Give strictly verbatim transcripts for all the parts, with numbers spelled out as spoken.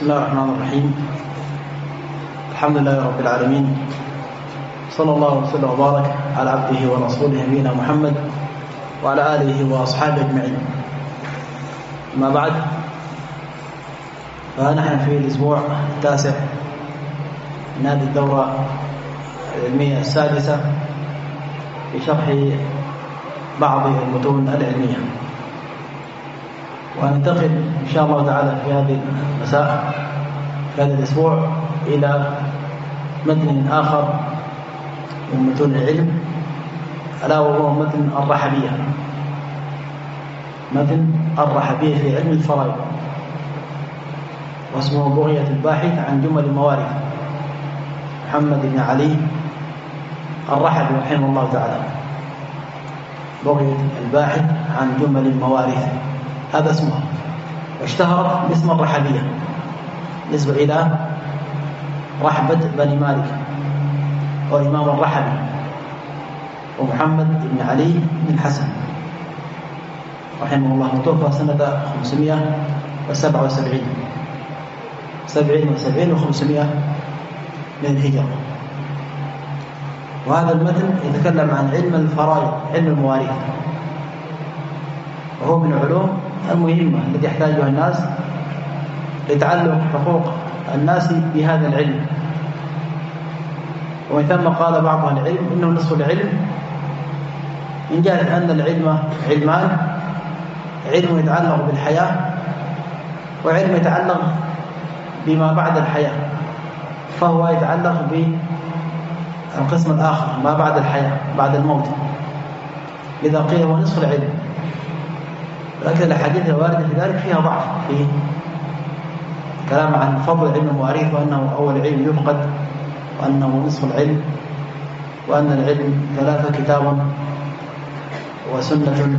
بسم الله الرحمن الرحيم. الحمد لله رب العالمين، صلى الله وسلم وبارك على عبده ورسوله نبينا محمد وعلى آله وأصحابه أجمعين. أما بعد، فنحن في الأسبوع التاسع من هذه الدورة العلمية السادسة في شرح بعض المتون العلمية، وننتقل إن شاء الله تعالى في هذه المساء في هذا الأسبوع إلى متن آخر من متون العلم، ألا وهو متن الرحبية. متن الرحبية في علم الفرائض، واسمه بغية الباحث عن جمل الموارد، محمد بن علي الرحبي رحمه الله تعالى. بغية الباحث عن جمل الموارد، هذا اسمه، واشتهرت باسم الرحبية نسبة إلى رحبة بني مالك وإمام الرحبي ومحمد بن علي بن الحسن رحمه الله، متوفى سنة خمسمائة وسبعة وسبعين سبعين وسبعين وخمسمائة من الهجرة. وهذا المتن يتكلم عن علم الفرائض، علم المواريث، وهو من العلوم المهمة التي يحتاجها الناس لتعلق حقوق الناس بهذا العلم. ومن ثم قال بعض أهل العلم إنه نصف العلم، من جهة أن العلم علمان: علم يتعلق بالحياة، وعلم يتعلق بما بعد الحياة، فهو يتعلق بالقسم الآخر ما بعد الحياة، بعد الموت، لذا قيل هو نصف العلم. لكن الأحاديث الواردة في ذلك فيها ضعف، في كلام عن فضل علم المواريث، وأنه أول علم يفقد، وأنه نصف العلم، وأن العلم ثلاثة: كتاب وسنة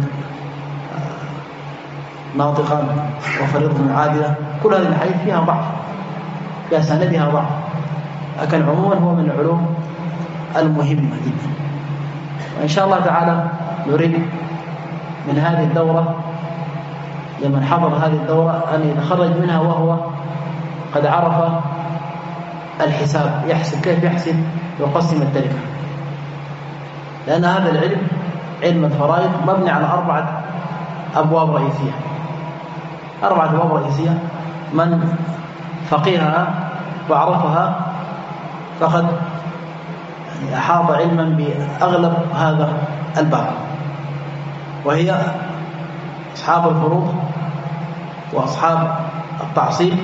ناطقة وفريضة عادلة. كل هذه الحديث فيها ضعف، فيها سندها ضعف، لكن عموما هو من العلوم المهمة جدا. وإن شاء الله تعالى نريد من هذه الدورة لمن حضر هذه الدورة أن يتخرج منها وهو قد عرف الحساب، يحسب كيف يحسب ويقسم التركة، لأن هذا العلم، علم الفرائض، مبني على أربعة أبواب رئيسية. أربعة أبواب رئيسية من فقهها وعرفها فقد أحاط علما بأغلب هذا الباب، وهي أصحاب الفروض، وأصحاب التعصيب،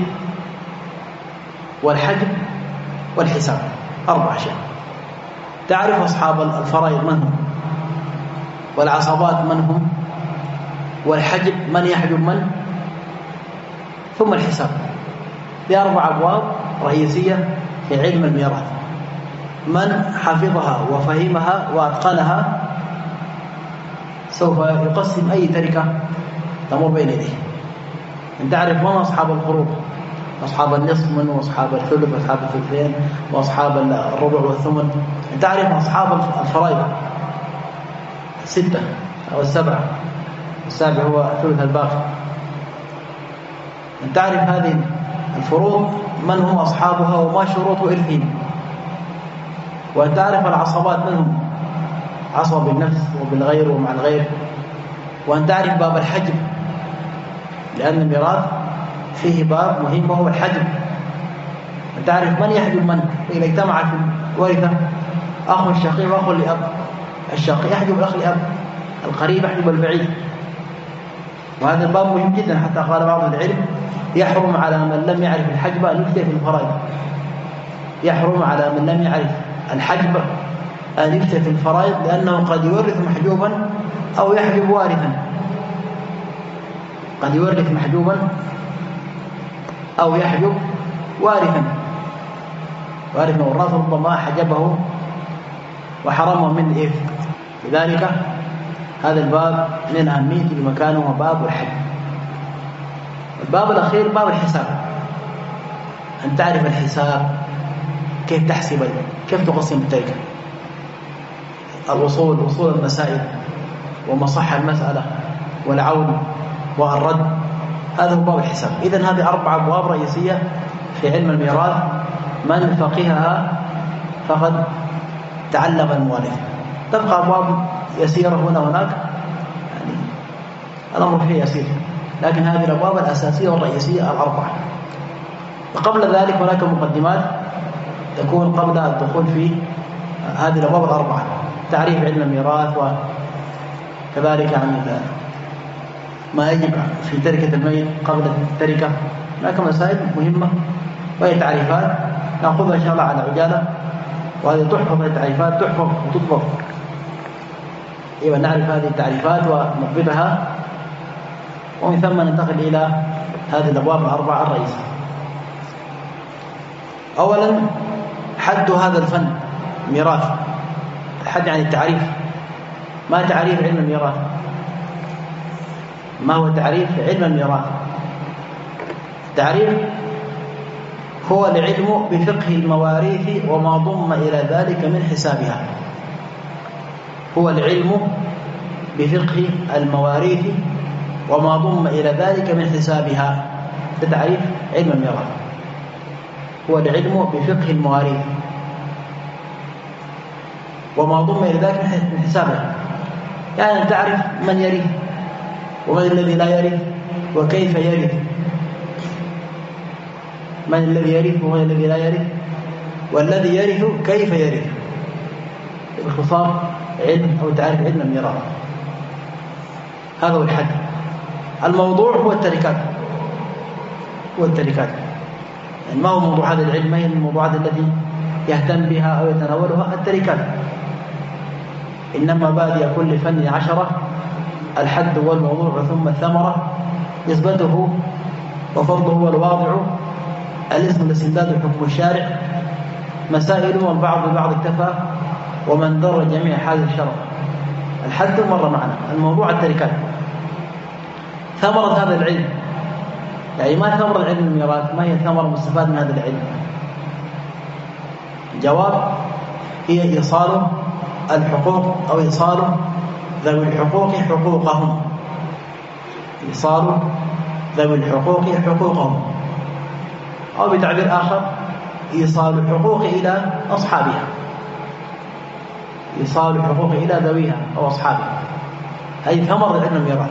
والحجب، والحساب. أربع أشياء. تعرف أصحاب الفرائض من هم، والعصبات من هم، والحجب من يحجب من، ثم الحساب. في أربع أبواب رئيسية في علم الميراث، من حفظها وفهمها وأتقنها سوف يقسم أي تركة تمر بين يديه. أن تعرف من أصحاب الفروض، أصحاب النصف من، وأصحاب الثلث، وأصحاب الثلثين، وأصحاب الربع والثمن. أن تعرف أصحاب الفرائض ستة أو السبعة، السابع هو ثلث الباقي. أن تعرف هذه الفروض من هم أصحابها وما شروط إرثهم. وأن تعرف العصبات من هم، عصب بالنفس وبالغير ومع الغير. وأن تعرف باب الحجب، لأن الميراث فيه باب مهم وهو الحجب. أن تعرف من يحجب من، إذا اجتمع في الورثة أخ الشقيق وأخ لأب، الشقيق يحجب الأخ لأب، القريب يحجب البعيد. وهذا الباب مهم جدا، حتى قال بعض العلم: يحرم على من لم يعرف الحجب أن يفتي في الفرائض. يحرم على من لم يعرف الحجب أن يفتي في الفرائض، لأنه قد يورث محجوبا أو يحجب وارثا. قد يورث محجوبا أو يحجب وارثا، وارث والراث ربما حجبه وحرمه من الإرث. لذلك هذا الباب من أهميته بمكانه هو باب الحجب. الباب الأخير باب الحساب، أن تعرف الحساب، كيف تحسب، كيف تقسم التركة، الوصول، وصول المسائل، ومصح المسألة، والعون والرد. هذا هو باب الحساب. إذن هذه أربع أبواب رئيسية في علم الميراث من فقهها فقد تعلم المواريث. تبقى أبواب يسيرة هنا وهناك، يعني الأمر فيه يسير، لكن هذه الأبواب الأساسية والرئيسية الأربعة. وقبل ذلك هناك مقدمات تكون قبل الدخول في هذه الأبواب الأربعة: تعريف علم الميراث، وكذلك عن ما يجب في تركة الميت قبل التركة. هناك مسائل مهمة وهي تعريفات نأخذها إن شاء الله على عجالة، وهذه تحفظ التعريفات تحفظ وتضبط. إذا نعرف هذه التعريفات ونضبطها، ومن ثم ننتقل إلى هذه الأبواب الأربعة الرئيسية. أولا حد هذا الفن ميراث. حد يعني التعريف. ما تعريف علم الميراث؟ ما هو تعريف علم الميراث؟ التعريف هو العلم بفقه المواريث وما ضم إلى ذلك من حسابها. هو العلم بفقه المواريث وما ضم إلى ذلك من حسابها. ده تعريف علم الميراث. هو العلم بفقه المواريث وما ضم إلى ذلك من حسابها، يعني أن تعرف من يرث ومن الذي لا يرث وكيف يرث، من الذي يرث ومن الذي لا يرث، والذي يرث كيف يرث، باختصار علم أو تعريف علم الميراث. هذا هو الحد. الموضوع هو التركات. هو التركات يعني ما هو موضوع هذا العلم؟ ما هي الموضوعات التي يهتم بها أو يتناولها؟ التركات. إنما بادئ كل فن عشرة: الحد هو الموضوع ثم الثمرة، نسبته وفرضه هو الواضع، الاسم الاستمداد حكم الشارع، مسائل والبعض ببعض اكتفى، ومن در جميع هذه الشرع. الحد مر معنا. الموضوع التركات. ثمرة هذا العلم، يعني ما ثمرة علم الميراث؟ ما هي ثمرة مستفاد من هذا العلم؟ جواب: هي إيصال الحقوق أو إيصال ذوي الحقوق حقوقهم. إيصال ذوي الحقوق حقوقهم، أو بتعبير آخر إيصال الحقوق إلى أصحابها. إيصال الحقوق إلى ذويها أو أصحابها، هذه ثمرة علم الميراث.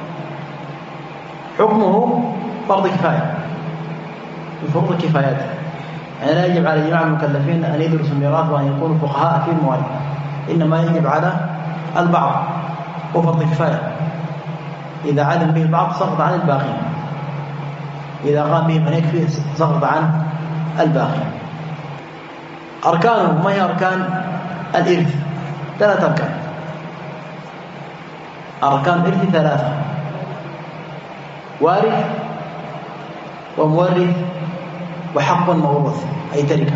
حكمه فرض كفاية من فروض الكفايات، يعني لا يجب على جميع المكلفين أن يدرسوا الميراث وأن يكونوا فقهاء في المواريث، إنما يجب على البعض، وفرض كفاية. إذا علم به البعض سقط عن الباقين، إذا قام به من يكفي سقط عن الباقين. أركانه، ما هي أركان الإرث؟ ثلاثة أركان. أركان الإرث ثلاثة: وارث ومورث وحق موروث، أي تركة.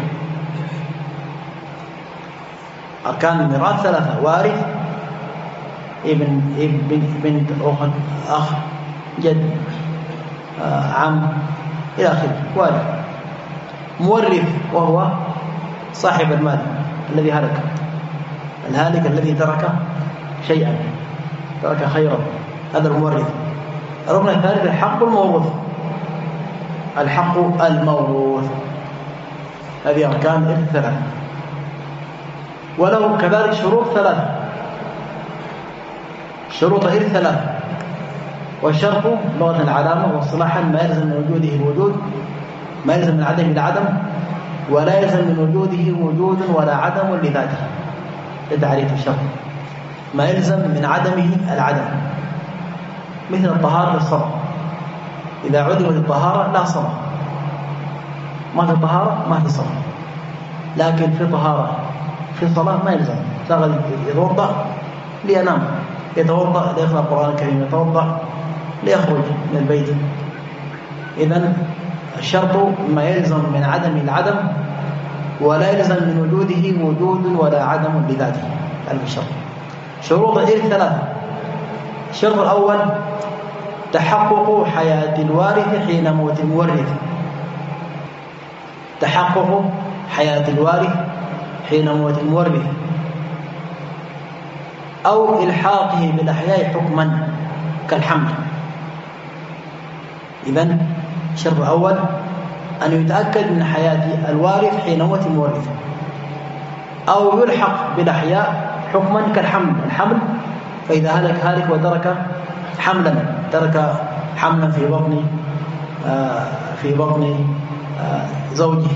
أركان الميراث ثلاثة: وارث، ابن ابن بنت أخت أخ جد آه، عم إلى آخره، وارث. مورث وهو صاحب المال الذي هلك، الهالك الذي ترك شيئا، ترك خيرا، هذا المورث. الركن الثالث الحق الموروث. الحق الموروث، هذه أركان الإرث ثلاثة، وله كذلك شروط ثلاثة. شروط الإرث ثلاثة: والشرط لغة العلامة، واصطلاحا ما يلزم من وجوده الوجود، ما يلزم من عدمه العدم، ولا يلزم من وجوده وجود ولا عدم لذاته. لتعريف الشرط: ما يلزم من عدمه العدم، مثل الطهارة للصلاة. إذا عدمت الطهارة لا صلاة، ما في طهارة ما في صلاة. لكن في طهارة في صلاة ما يلزم. شغل يتوضأ لينام، يتوضأ ليقرأ القرآن الكريم، يتوضأ ليخرج من البيت. إذن الشرط ما يلزم من عدم العدم، ولا يلزم من وجوده وجود ولا عدم لذاته. هذا الشرط. شروط الإرث ثلاثة: الشرط الأول تحقق حياة الوارث حين موت المورث. تحقق حياة الوارث حين موت المورث، أو إلحاقه بالأحياء حكما كالحمل. إذن الشرط الأول أن يتأكد من حياة الوارث حين موت المورث، أو يلحق بالأحياء حكما كالحمل. الحمل فإذا هلك هالك وترك حملا، ترك حملا في بطن آه في بطن آه زوجه،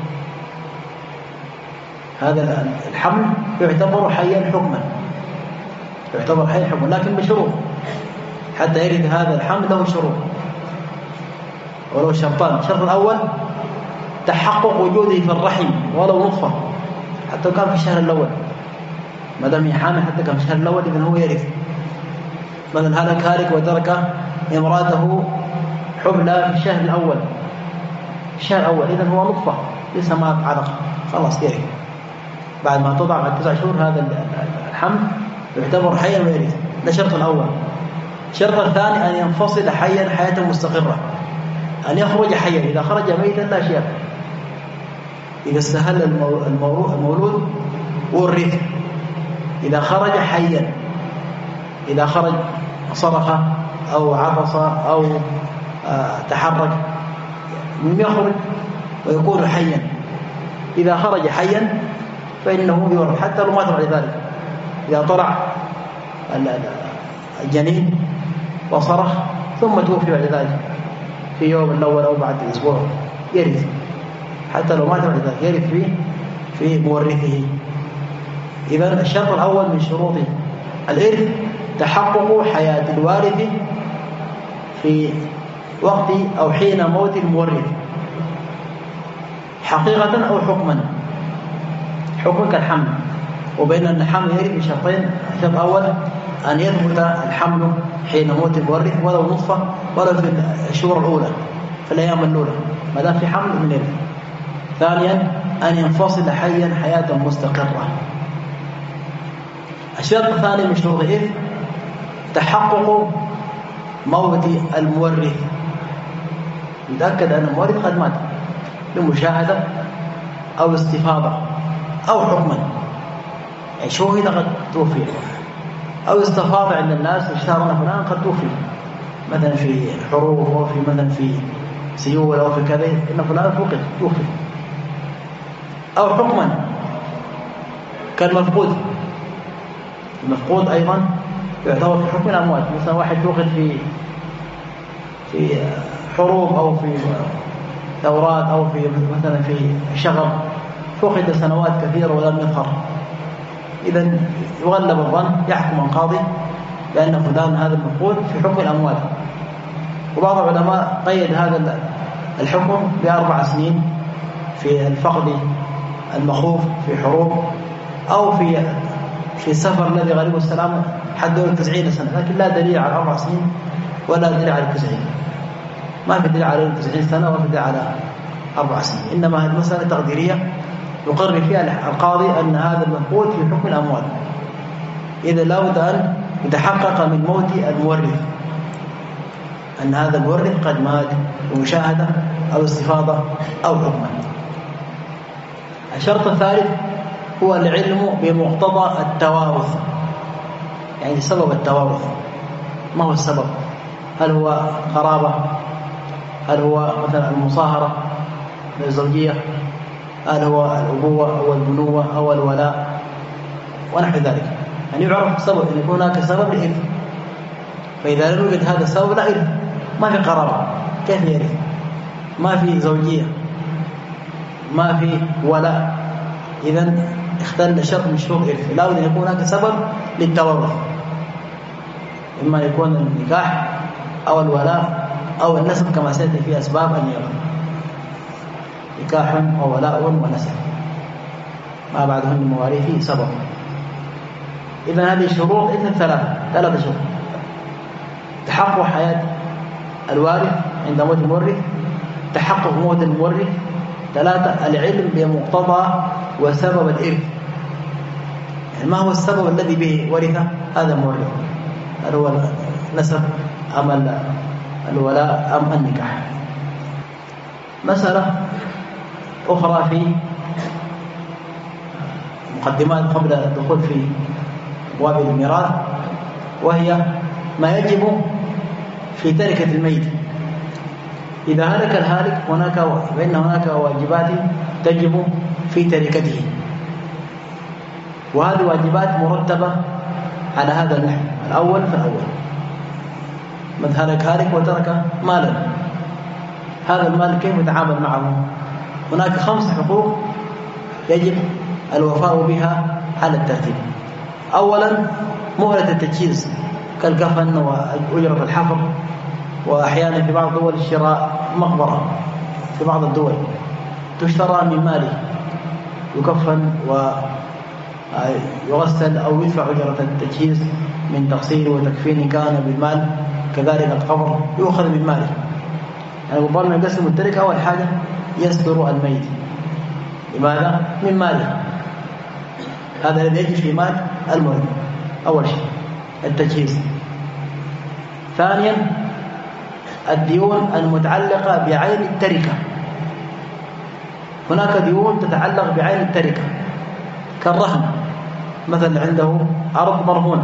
هذا الحمل يعتبر حيا حكما، يعتبر حيا حكما، لكن بشروط. حتى يرد هذا الحمل له شروط، ولو شرطان. الشرط الأول تحقق وجوده في الرحم ولو نطفة، حتى كان في الشهر الأول، ما دام حامل حتى كان في الشهر الأول إذن هو يرث. مثلا هلك هالك وترك امراته حبلى في الشهر الأول، الشهر الأول إذن هو نطفة لسه ما علق، خلاص يرث. بعد ما تضع بعد تسع شهور هذا الحمل يعتبر حيا ويرث. ده الشرط الأول. الشرط الثاني أن ينفصل حيا حياة مستقرة، أن يخرج حيا. إذا خرج ميتا لا شيء، إذا استهل المولود ورث. إذا خرج حيا، إذا خرج صرخ أو عطس أو آه تحرك يخرج ويكون حيا. إذا خرج حيا فإنه يورث حتى لو مات بعد ذلك. إذا طلع الجنين وصرخ ثم توفي بعد ذلك في يوم الأول أو بعد أسبوع يرث، حتى لو مات بعد ذلك يرث فيه في مورثه. إذن الشرط الأول من شروط الإرث تحقق حياة الوارث في وقت أو حين موت المورث، حقيقة أو حكما. حكم كالحمل، وبين أن الحمل يرث بشرطين. الشرط الأول أن يثبت الحمل حين موت المورث ولو نطفة، ولو في الشهور الأولى في الأيام الأولى ما دام في حمل من يرث. ثانيا أن ينفصل حيا حياة مستقرة. الشرط الثاني من شروط الإرث تحقق موت المورث، يتأكد أن المورث قد مات بمشاهدة أو استفاضة أو حكما، يعني شوهد قد توفي، أو استفاض عند الناس اشتهرنا فلان قد توفي، مثلا في حروب أو في مثلا في سيول أو في كذا إن فلان فقد توفي، أو حكما كالمفقود. المفقود أيضا يعتبر في حكم الأموات، مثلا واحد فقد في في حروب أو في ثورات أو في مثلا في شغب، فقد سنوات كثيرة ولم يظهر، إذن يغلب الظن يحكم القاضي بأن فلان هذا المفقود في حكم الأموال. وبعض العلماء قيد هذا الحكم بأربع سنين في الفقد المخوف في حروب، أو في في السفر الذي غالبه السلام حدوا تسعين سنة، لكن لا دليل على أربع سنين ولا دليل على التسعين، ما في دليل على تسعين سنة ولا في دليل على أربع سنين، إنما هذه مسألة تقديرية يقرر فيها القاضي أن هذا المفقود في حكم الأموال. إذا لا بد أن يتحقق من موت المورث أن هذا المورث قد مات بمشاهدة أو استفاضة أو حكما. الشرط الثالث هو العلم بمقتضى التوارث، يعني سبب التوارث. ما هو السبب؟ هل هو قرابة؟ هل هو مثلا المصاهرة الزوجية؟ هل هو الأبوة أو البنوة أو الولاء ونحو ذلك؟ يعني يعرف سبب، أن يكون هناك سبب لإرث. فإذا لم يوجد هذا السبب لا إرث، ما في قرابة كيف يرث؟ ما في زوجية، ما في ولاء، إذن اختل شرط من شروط الإرث. لا بد أن يكون هناك سبب للتورث، إما يكون النكاح أو الولاء أو النسب كما سيأتي في أسباب النيابة، نكاح وولاء ونسب ما بعدهن مواريث سبب. إذن هذه الشروط إذن ثلاثة ثلاثة شروط: تحقق حياة الوارث عند موت المورث، تحقق موت المورث، ثلاثة العلم بمقتضى وسبب الإرث، يعني ما هو السبب الذي به ورث هذا المورث، هل هو النسب أم الولاء أم النكاح. مسألة أخرى في مقدمات قبل الدخول في أبواب الميراث، وهي ما يجب في تركة الميت. إذا هلك الهالك هناك فإن هناك واجبات تجب في تركته، وهذه واجبات مرتبة على هذا النحو الأول فالأول. من هلك هالك وترك مالا، هذا المال كيف يتعامل معه؟ هناك خمس حقوق يجب الوفاء بها على الترتيب. أولا مهلة التجهيز كالكفن وأجرة الحفر، وأحيانا في بعض الدول الشراء مقبرة، في بعض الدول تشترى من ماله، يكفن ويغسل أو يدفع أجرة التجهيز من تغسيل وتكفين كان بالمال، كذلك القبر يؤخذ من ماله. يعني ربما يقسم التركة أول حاجة يستر الميت، لماذا؟ من ماله، هذا الذي يجي في مال المريض أول شيء التجهيز. ثانيا الديون المتعلقة بعين التركة، هناك ديون تتعلق بعين التركة كالرهن، مثلا عنده أرض مرهونة،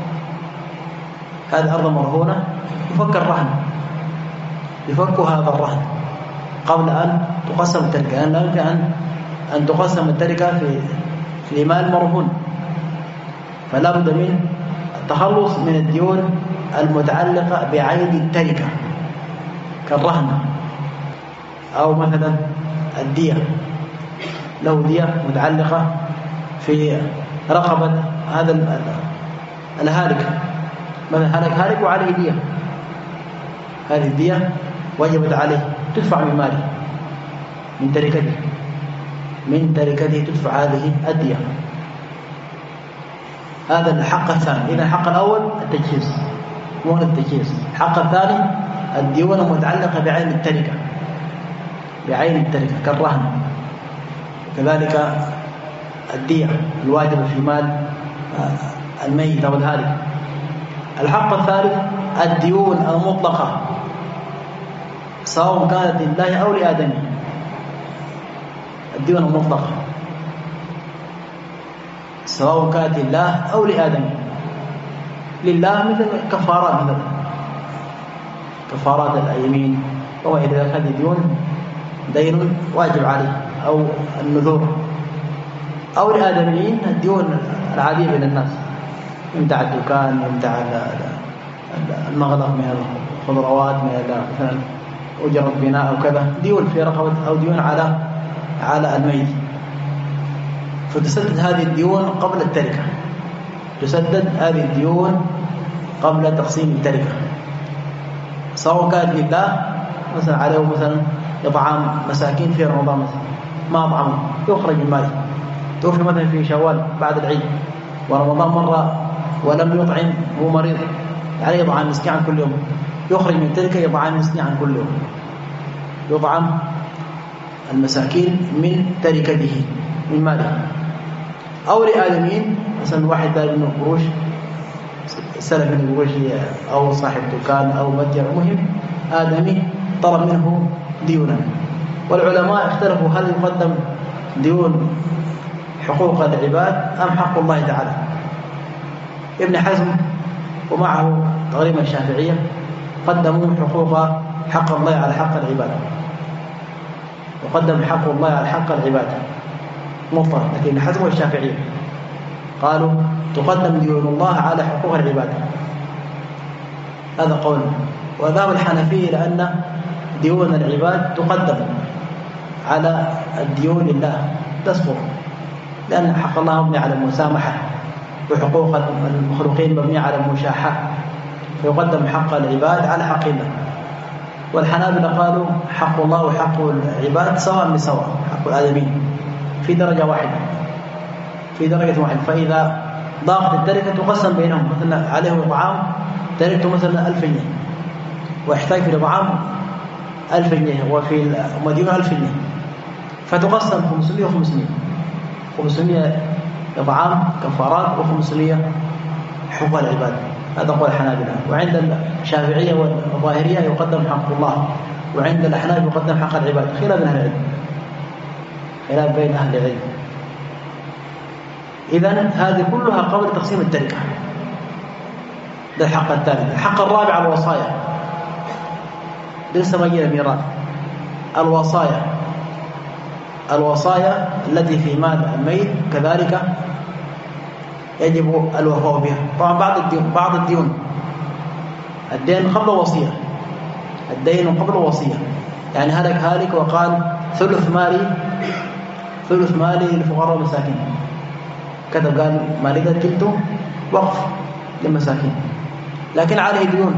هذه أرض مرهونة يفك الرهن، يفك هذا الرهن قبل أن تقسم التركة، لأن لا يمكن أن أن تقسم التركة في في مال مرهون، فلا بد من التخلص من الديون المتعلقة بعين التركة كالرهن، أو مثلا الدية، له دية متعلقة في رقبة هذا الهالك، مثلا هلك هالك وعليه دية، هذه الدية وجبت عليه تدفع من ماله من تركته من تركته تدفع هذه الدية. هذا الحق الثاني. إذا الحق الأول التجهيز، مو التجهيز. الحق الثاني الديون المتعلقة بعين التركة، بعين التركة كالرهن، كذلك الدية الواجبة في مال الميت أو الهالك. الحق الثالث الديون المطلقة سواء كانت لله أو لآدمي، الديون المطلقة سواء كانت لله أو لآدمي. لله مثل كفارات، مثل كفارات اليمين وما إلى ذلك، هذه ديون دين واجب عليه، أو النذور. أو لآدميين الديون العادية بين الناس، يمتع الدكان، يمتع المغلق من الخضروات، من مثلا أجرة بناء أو كذا، ديون في رقبة أو ديون على على الميت، فتسدد هذه الديون قبل التركة، تسدد هذه الديون قبل تقسيم التركة، سواء كانت لله مثلا عليه مثلا إطعام مساكين في رمضان مثلا ما أطعمه يخرج من ماله، توفي مثلا في شوال بعد العيد ورمضان مرة ولم يطعم، هو مريض عليه إطعام مسكين عن كل يوم، يخرج من تلك إطعام مسكين عن كل يوم، يطعم المساكين من تركته من ماله. أو لآدمين مثلا واحد دار من القروش، سلف من القروش أو صاحب دكان أو متجر، مهم آدمي طلب منه ديونا، والعلماء اختلفوا هل يقدم ديون حقوق العباد أم حق الله تعالى. ابن حزم ومعه تقريبا الشافعية قدموا حقوق حق الله على حق العباد، وقدم حق الله على حق العباد مطلق، لكن ابن حزم والشافعية قالوا تقدم ديون الله على حقوق العباد، هذا قول. وذهب الحنفية لأن ديون العباد تقدم على الديون لله تسقط، لأن حق الله مبني على المسامحة، وحقوق المخلوقين مبنية على المشاحة، فيقدم حق العباد على حق الله. والحنابلة قالوا حق الله وحق العباد سواء بسواء، حق الآدمين في درجة واحدة، في درجة واحدة، فإذا ضاقت التركة تقسم بينهم، مثلا عليه طعام تركته مثلا ألف جنيه ويحتاج في الطعام ألف جنيه وفي المدينة ألف جنيه، فتقسم خمسمائة وخمسمائة، خمسمائة إطعام كفارات وخمسمائة حقوق العباد، هذا قول الحنابلة. وعند الشافعية والظاهرية يقدم حق الله، وعند الأحناف يقدم حق العباد، خلاف بين أهل العلم، خلاف بين أهل العلم. إذن هذه كلها قبل تقسيم التركة، ده الحق الثالث. الحق الرابع الوصايا، لسه ما جينا ميراث. الوصايا الوصايا التي في مال الميت كذلك يجب الوفاء بها. طبعا بعض الديون بعض الديون الدين قبل وصية، الدين قبل وصية، يعني هلك هالك وقال ثلث مالي ثلث مالي للفقراء والمساكين، كتب قال مالي ذا كلته وقف للمساكين، لكن عليه ديون.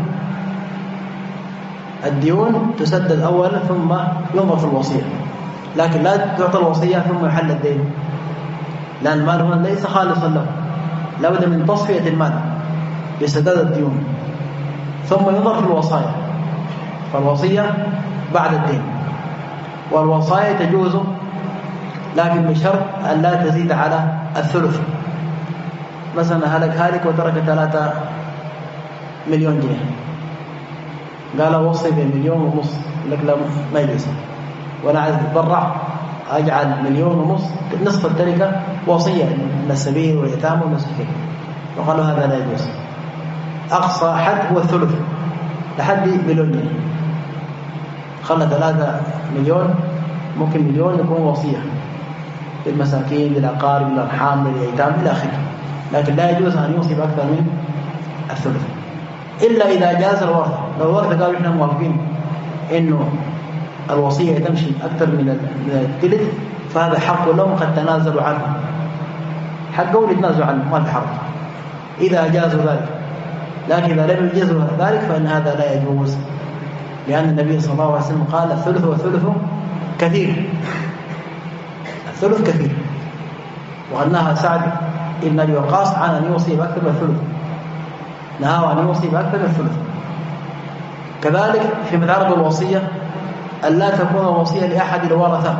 الديون تسدد أولا ثم ينظر في الوصية، لكن لا تعطى الوصية ثم يحل الدين، لأن المال هنا ليس خالصا له، لابد من تصفية المال بسداد الديون، ثم ينظر في الوصايا. فالوصية بعد الدين، والوصايا تجوز لكن بشرط أن لا تزيد على الثلث. مثلا هلك هالك وترك ثلاثة مليون جنيه، قال وصي بمليون ونص، لك لا ما يجوز، وانا عايز اتبرع اجعل مليون ونص نصف التركه وصيه للسبيل واليتامى والمساكين، وقالوا هذا لا يجوز. اقصى حد هو الثلث لحد مليون جنيه، خلى ثلاثة مليون، ممكن مليون يكون وصيه للمساكين للاقارب للارحام لليتامى الى اخره، لكن لا يجوز ان يوصي باكثر من الثلث إلا إذا جاز الورثة. لو الورثة قالوا إحنا موافقين إنه الوصية تمشي أكثر من الثلث فهذا حق لهم، قد تنازلوا عنه، حقهم يتنازلوا عنه ما في حرج إذا جازوا ذلك. لكن إذا لم يجازوا ذلك فإن هذا لا يجوز، لأن النبي صلى الله عليه وسلم قال الثلث والثلث كثير، الثلث كثير، وأنها سعد بن أبي وقاص عن أن يوصي بأكثر من الثلث، نهى أن يوصي بأكثر من الثلث. كذلك في متعرض الوصية أن لا تكون الوصية لأحد الورثة،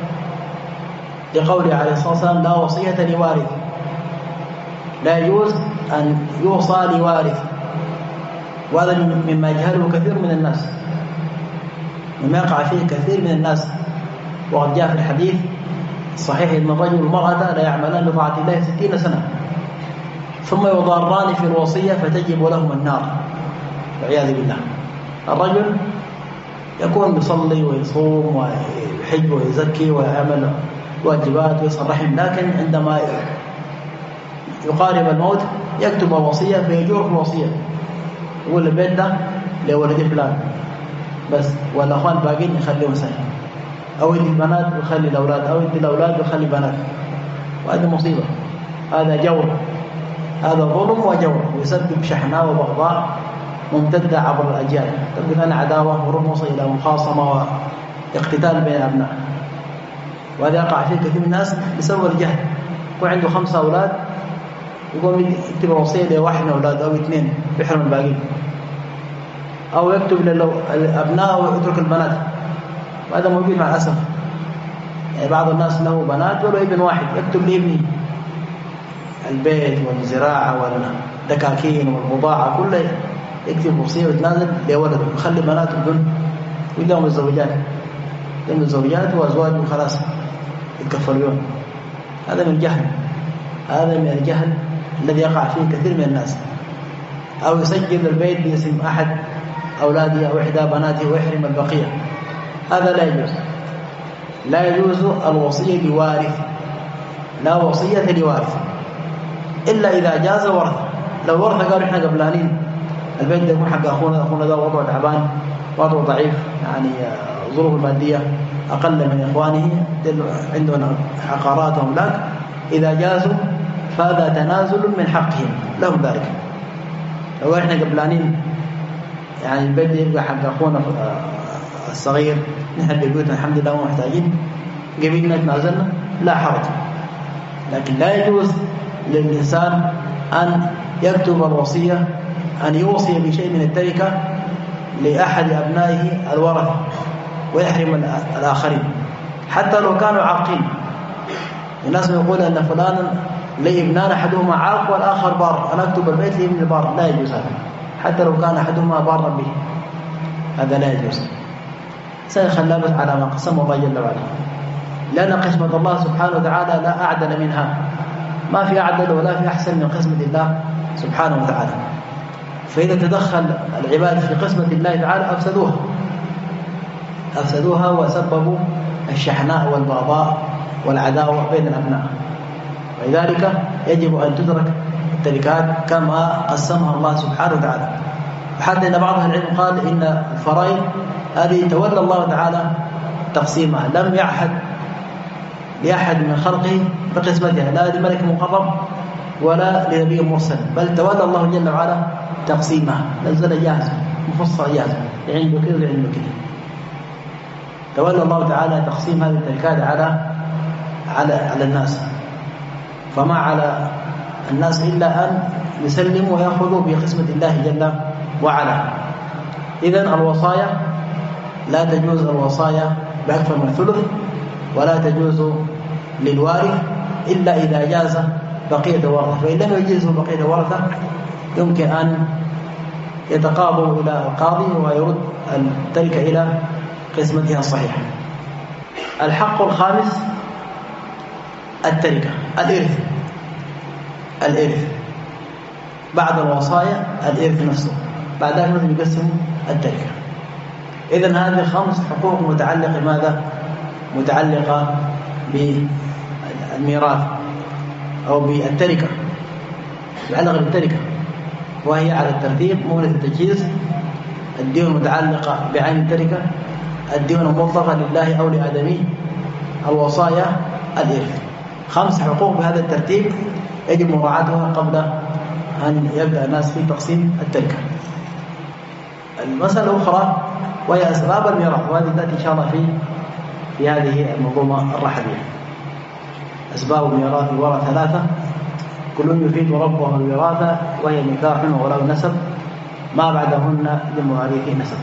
لقوله عليه الصلاة والسلام لا وصية لوارث، لا يجوز أن يوصى لوارث، وهذا مما يجهله كثير من الناس، مما يقع فيه كثير من الناس. وقد جاء في الحديث الصحيح أن الرجل والمرأة لا يعملان بطاعة الله ستين سنة ثم يضاران في الوصية فتجب لهم النار والعياذ بالله. الرجل يكون يصلي ويصوم ويحج ويزكي ويعمل واجبات ويصل رحم، لكن عندما يقارب الموت يكتب الوصية فيجور في الوصية، يقول البيت ده لولدي فلان بس، والأخوان باقين يخليهم سنة، أو يدي البنات ويخلي الأولاد، أو يدي الأولاد ويخلي بنات، وهذا مصيبة، هذا جور، هذا ظلم وجور، ويسبب شحناء وبغضاء ممتدة عبر الأجيال، تبدو أن عداوة ورموصة إلى مخاصمة واقتتال بين الأبناء. وهذا يقع فيه كثير من الناس بسبب الجهل، يكون عنده خمسة أولاد يقوم يكتب وصية لواحد من أولاد أو اثنين بيحرم الباقين، أو يكتب للأبناء ويترك البنات، وهذا موجود مع الأسف. يعني بعض الناس له بنات وله ابن واحد، يكتب لابنه البيت والزراعة والدكاكين والبضاعة كلها، يكتب وصية ويتنازل لولده، ويخلي بناته بدون ويلهم الزوجات، لهم الزوجات وأزواج وخلاص يتكفلون. هذا من الجهل، هذا من الجهل الذي يقع فيه كثير من الناس. أو يسجل البيت باسم أحد أولاده أو إحدى بناته ويحرم البقية، هذا لا يجوز. لا يجوز الوصية لوارث، لا وصية لوارث إلا إذا جاز ورثة. لو ورثة قالوا إحنا قبلانين البيت ده يكون حق أخونا، أخونا ده وضعه تعبان وضعه ضعيف، يعني ظروف المادية أقل من إخوانه، عندنا عقارات وأملاك، إذا جازوا فهذا تنازل من حقهم لهم ذلك. لو إحنا قبلانين يعني البيت يبقى حق أخونا الصغير، نحن بيوتنا الحمد لله ومحتاجين، قبلنا تنازلنا لا حرج. لكن لا يجوز للإنسان أن يكتب الوصية، أن يوصي بشيء من التركة لأحد أبنائه الورثة ويحرم الآخرين حتى لو كانوا عاقين. الناس يقول أن فلانا لي ابنان أحدهما عاق والآخر بار، أنا أكتب البيت لابن البار، لا يجوز هذا حتى لو كان أحدهما بارا به، هذا لا يجوز. سيخلبت على ما قسمه الله جل وعلا، لأن قسمة الله سبحانه وتعالى لا أعدل منها، ما في أعدل ولا في أحسن من قسمة الله سبحانه وتعالى. فإذا تدخل العباد في قسمة الله تعالى أفسدوها، أفسدوها وسببوا الشحناء والبغضاء والعداوة بين الأبناء. ولذلك يجب أن تدرك التركات كما قسمها الله سبحانه وتعالى. وحتى إن بعض العلم قال إن الفرائض هذه تولى الله تعالى تقسيمها، لم يعهد لأحد من خلقه بقسمتها، لا لملك مقرب ولا لنبي مرسل، بل تولى الله جل وعلا تقسيمها، نزل جاهزا مفصل جاهزا لعلم كذا لعلم كذا. تولى الله تعالى تقسيم هذه التركات على على على الناس، فما على الناس إلا أن يسلموا ويأخذوا بقسمة الله جل وعلا. إذن الوصايا لا تجوز الوصايا بأكثر من ثلث، ولا تجوز للوارث إلا إذا جاز بقية ورثة، فإن لم يجوز بقية ورثة يمكن أن يتقاضوا إلى القاضي ويرد التركة إلى قسمتها الصحيحة. الحق الخامس التركة، الإرث. الإرث بعد الوصايا الإرث نفسه، بعد ذلك مثل يقسم التركة. إذن هذه خمس حقوق متعلقة ماذا؟ متعلقة بالميراث أو بالتركة، متعلقة بالتركة، وهي على الترتيب: مهلة التجهيز، الديون المتعلقة بعين التركة، الديون المطلقة لله أو لآدميه، الوصايا، الإرث. خمس حقوق بهذا الترتيب يجب مراعاتها قبل أن يبدأ الناس في تقسيم التركة. المسألة الأخرى وهي أسباب الميراث، وهذه تأتي إن شاء الله في في هذه المنظومة الرحبية. أسباب الميراث الورث ثلاثة: كل يفيد ربه الوراثة، وهي نكاح وولو نسب، ما بعدهن لمواريث نسب.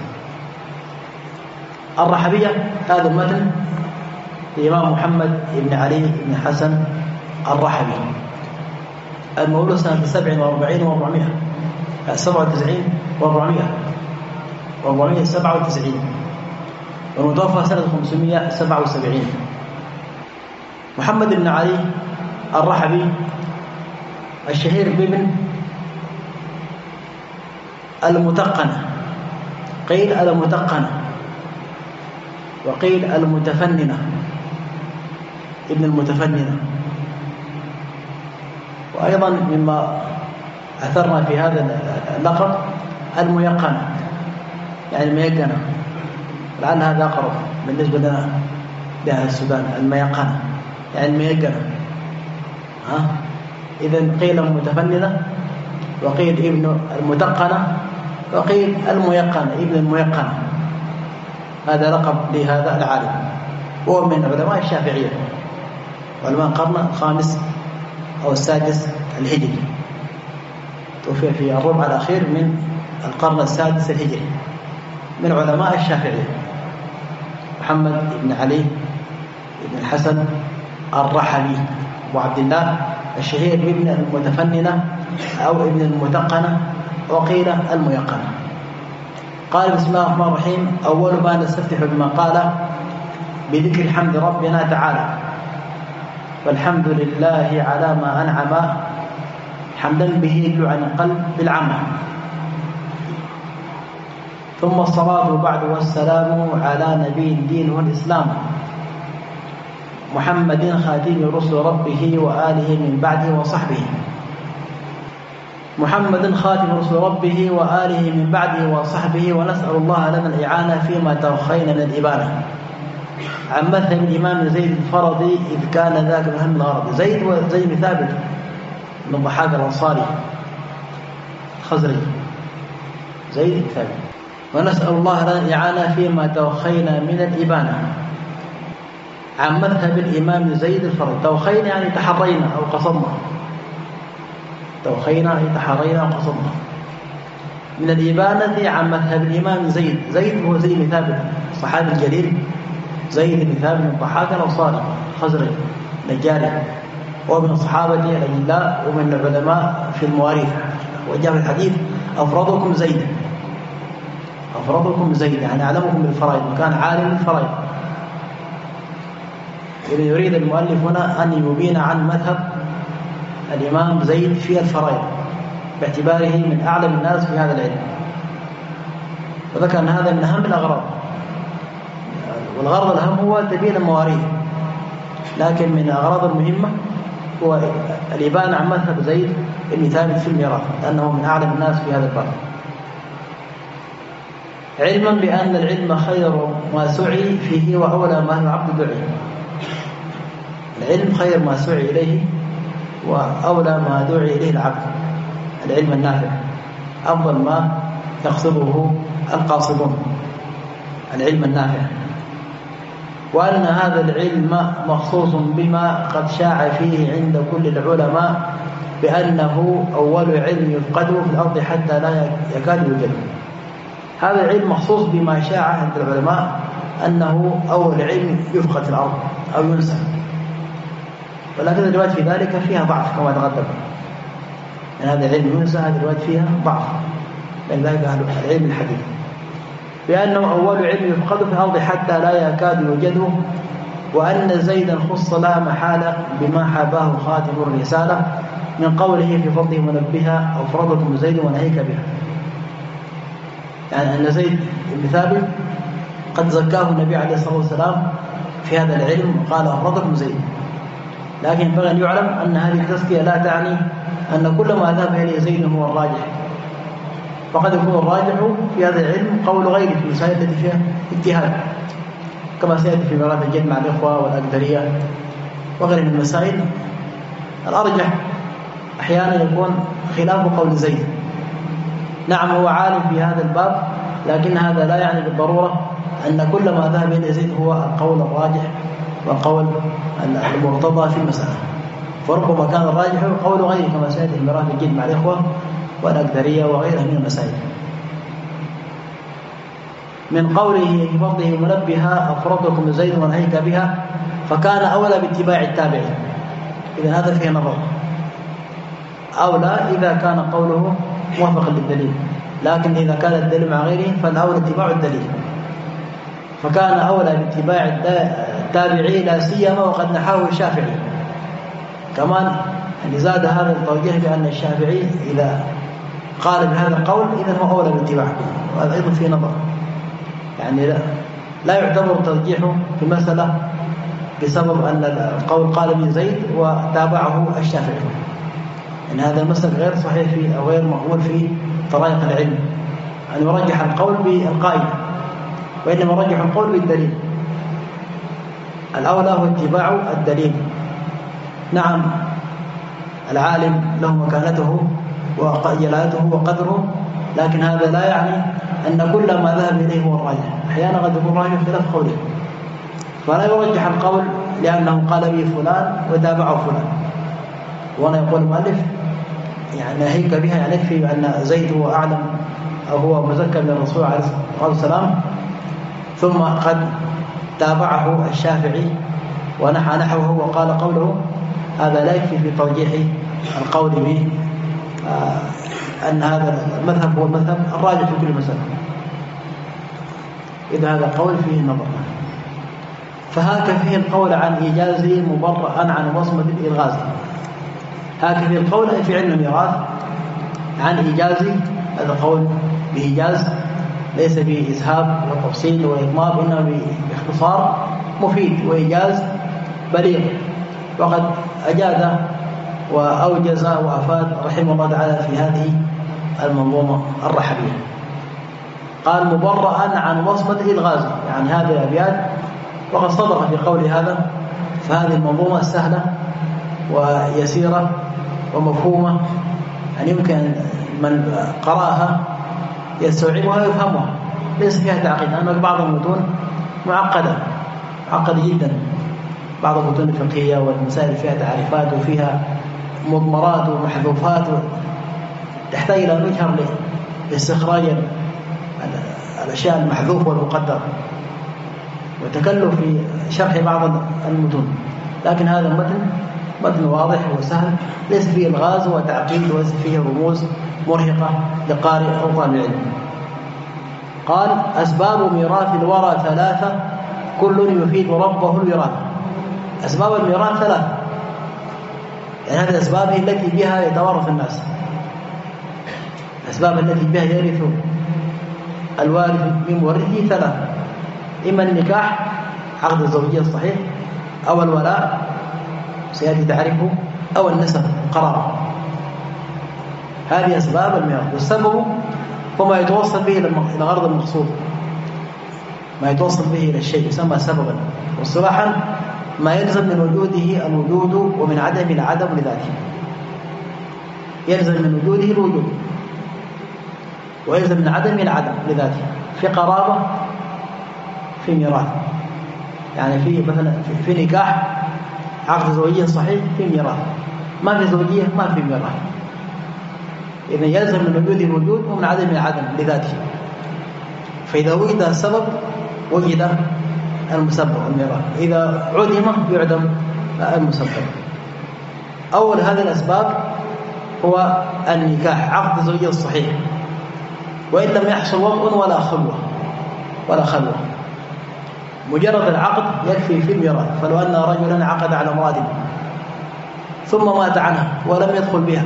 الرحبية هذا المتن الإمام محمد بن علي بن حسن الرحبي، المولود سنة سبع وأربعين وأربعمائة سبعة وتسعين وأربعمائة وأربعمائة سبعة وتسعين، والمتوفى سنة خمسمائة سبعة وسبعين. محمد بن علي الرحبي الشهير بابن المتقنة، قيل المتقنة وقيل المتفننة، ابن المتفننة. وأيضا مما أثرنا في هذا اللقب الميقنة، يعني الميقنة، لعل هذا أقرب بالنسبة لنا لأهل السودان، الميقنة يعني الميقنة. ها إذن قيل المتفننة، وقيل ابن المتقنة، وقيل الميقنة ابن الميقنة. هذا لقب لهذا العالم، وهو من علماء الشافعية، علماء القرن الخامس أو السادس الهجري، توفي في الربع الأخير من القرن السادس الهجري، من علماء الشافعية. محمد بن علي بن الحسن الرحبي أبو عبد الله الشهير بابن المتفننة أو ابن المتقنة، وقيل الميقنة. قال: بسم الله الرحمن الرحيم. أول ما نستفتح بما قال بذكر حمد ربنا تعالى، والحمد لله على ما أنعم، حمدا به يجلو عن القلب بالعمى. ثم الصلاة بعد والسلام على نبي دينه الإسلام، محمد خاتم رسل ربه وآله من بعده وصحبه. محمد خاتم رسل ربه وآله من بعده وصحبه، ونسأل الله لنا الإعانة فيما توخينا من الإبانة. عن مذهب الإمام زيد الفرضي إذ كان ذاك مهم الغرض. زيد وزيد بن ثابت من الضحاك الأنصاري الخزرجي، زيد بن ثابت. ونسأل الله لنا الإعانة فيما توخينا من الإبانة. عن مذهب الإمام زيد الفرضي. توخينا يعني تحرينا أو قصدنا، توخينا أي تحرينا وقصدنا. من الإبانة عن مذهب الإمام زيد. زيد هو زيد بن ثابت الصحابي الجليل، زيد بن ثابت من الضحاك الأنصاري الخزرجي النجاري، ومن الصحابة الأجلاء ومن العلماء في المواريث. وجاء في الحديث: أفرضكم زيد، أفرضكم زيد يعني أعلمكم بالفرائض، وكان عالم الفرائض. إذا يريد المؤلف هنا أن يبين عن مذهب الإمام زيد في الفرائض باعتباره من أعلم الناس في هذا العلم، وذكر أن هذا من أهم الأغراض والغرض الأهم هو تبيين المواريث، لكن من الأغراض المهمة هو الإبانة عن مذهب زيد بن ثابت في الميراث، لأنه من أعلم الناس في هذا الباب. علما بأن العلم خير ما سعي فيه وأولى ما العبد دعي. العلم خير ما سعي إليه وأولى ما دعي إليه العبد. العلم النافع أفضل ما يقصده القاصدون، العلم النافع. وأن هذا العلم مخصوص بما قد شاع فيه عند كل العلماء بأنه أول علم يفقده في الأرض حتى لا يكاد يوجد. هذا العلم مخصوص بما شاع عند العلماء أنه أول علم يفقد في الأرض أو ينسى، ولكن الروايات في ذلك فيها ضعف كما تقدم. يعني هذا العلم ينسى، هذه الروايات فيها ضعف، لأن ذلك أهل العلم الحديث بأنه أول علم يفقد في الأرض حتى لا يكاد يوجده، وأن زيدا خص لا محالة بما حاباه خاتم الرسالة من قوله في فضله منبها أفرضكم زيد ونهيك بها. يعني أن زيد بن ثابت قد زكاه النبي عليه الصلاة والسلام في هذا العلم، قال أفرضكم زيد، لكن ينبغي أن يعلم أن هذه التزكية لا تعني أن كل ما ذهب إليه زيد هو الراجح، فقد يكون الراجح في هذا العلم قول غيره في المسائل التي فيها اجتهاد، كما سيأتي في ميراث الجد مع الإخوة والأقدرية وغير من المسائل. الأرجح أحيانا يكون خلاف قول زيد. نعم هو عالم في هذا الباب، لكن هذا لا يعني بالضرورة أن كل ما ذهب إليه زيد هو القول الراجح والقول المرتضى في المسألة، فربما كان الراجح قول غيره كما سيأتي في ميراث الجد مع الإخوة والأقدرية وغيرها من المسائل. من قوله في فضله منبها أفرضكم زيد ونهيك بها، فكان أولى باتباع التابعين. إذا هذا فيه نظر، أولى إذا كان قوله موافقا للدليل، لكن إذا كان الدليل مع غيره فالأولى اتباع الدليل. فكان أولى باتباع التابعين لا سيما وقد نحاه الشافعي. كمان اللي زاد هذا التوجيه بأن الشافعي إذا قال بهذا القول إذن هو أولى باتباعه، وهذا أيضا فيه نظر. يعني لا, لا يعتبر ترجيحه في مسألة بسبب أن القول قال به زيد وتابعه الشافعي، إن يعني هذا المسألة غير صحيح فيه أو غير مقبول في طرائق العلم أن يرجح القول بالقائل، وإنما يرجح القول بالدليل. الأولى هو اتباع الدليل. نعم العالم له مكانته وجلالته وقدره، لكن هذا لا يعني أن كل ما ذهب إليه هو الراجح. أحيانا قد يكون راجح خلاف قوله، فلا يرجح القول لأنه قال به فلان وتابعه فلان. وأنا يقول المؤلف يعني ناهيك بها، يعني يكفي أن زيد هو أعلم أو هو مزكى من الرسول عليه الصلاة والسلام، ثم قد تابعه الشافعي ونحى نحوه وقال قوله، هذا لا يكفي في ترجيح القول به أن هذا المذهب هو المذهب الراجح في كل مسألة. إذا هذا قول فيه نظر. فهاك فيه القول عن إيجازه مبرأ عن وصمة الإلغاز. هاك فيه القول في علم الميراث عن إيجازه، هذا قول بإيجاز ليس بإسهاب وتفصيل وإطماب، إنما باختصار مفيد وإيجاز بليغ، وقد أجاد وأوجز وأفاد رحمه الله تعالى في هذه المنظومة الرحبية. قال مبرأ عن وصمة الإلغاز، يعني هذه الأبيات وقد صدق في قول هذا. فهذه المنظومة سهلة ويسيرة ومفهومة، يعني يمكن من قرأها يستوعبها ويفهمها، ليس فيها تعقيد. لأن بعض المتون معقدة معقدة جدا، بعض المتون الفقهية والمسائل فيها تعريفات وفيها مضمرات ومحذوفات، تحتاج إلى مجهر لاستخراج الأشياء المحذوفة والمقدرة، وتكلف في شرح بعض المتون. لكن هذا المتن متن واضح وسهل، ليس فيه الغاز وتعقيد وليس فيه رموز مرهقة لقارئ أو طالب العلم. قال أسباب ميراث الورى ثلاثة كل يفيد ربه الوراثة. أسباب الميراث ثلاثة، يعني هذه الأسباب هي التي بها يتوارث الناس، الأسباب التي بها يرث الوارث من مورثه ثلاثة: إما النكاح عقد الزوجية الصحيح أو الولاء سيأتي تعرفه أو النسب قرار. هذه أسباب الميراث، والسبب هو ما يتوصل به إلى الغرض المقصود، ما يتوصل به إلى الشيء يسمى سببا. واصطلاحا ما يلزم من وجوده الوجود ومن عدمه العدم لذاته. يلزم من وجوده الوجود ويلزم من عدمه العدم لذاته، في قرابة في ميراث. يعني في مثلا في نكاح عقد زوجية صحيح في ميراث، ما في زوجية ما في ميراث. إذا يلزم من وجود الوجود ومن عدم العدم لذاته. فإذا وجد السبب وجد المسبب الميراث، إذا عدم يعدم المسبب. أول هذه الأسباب هو النكاح عقد الزوجية الصحيح، وإن لم يحصل وطء ولا خلوة ولا خلوة، مجرد العقد يكفي في الميراث. فلو أن رجلا عقد على امرأة ثم مات عنها ولم يدخل بها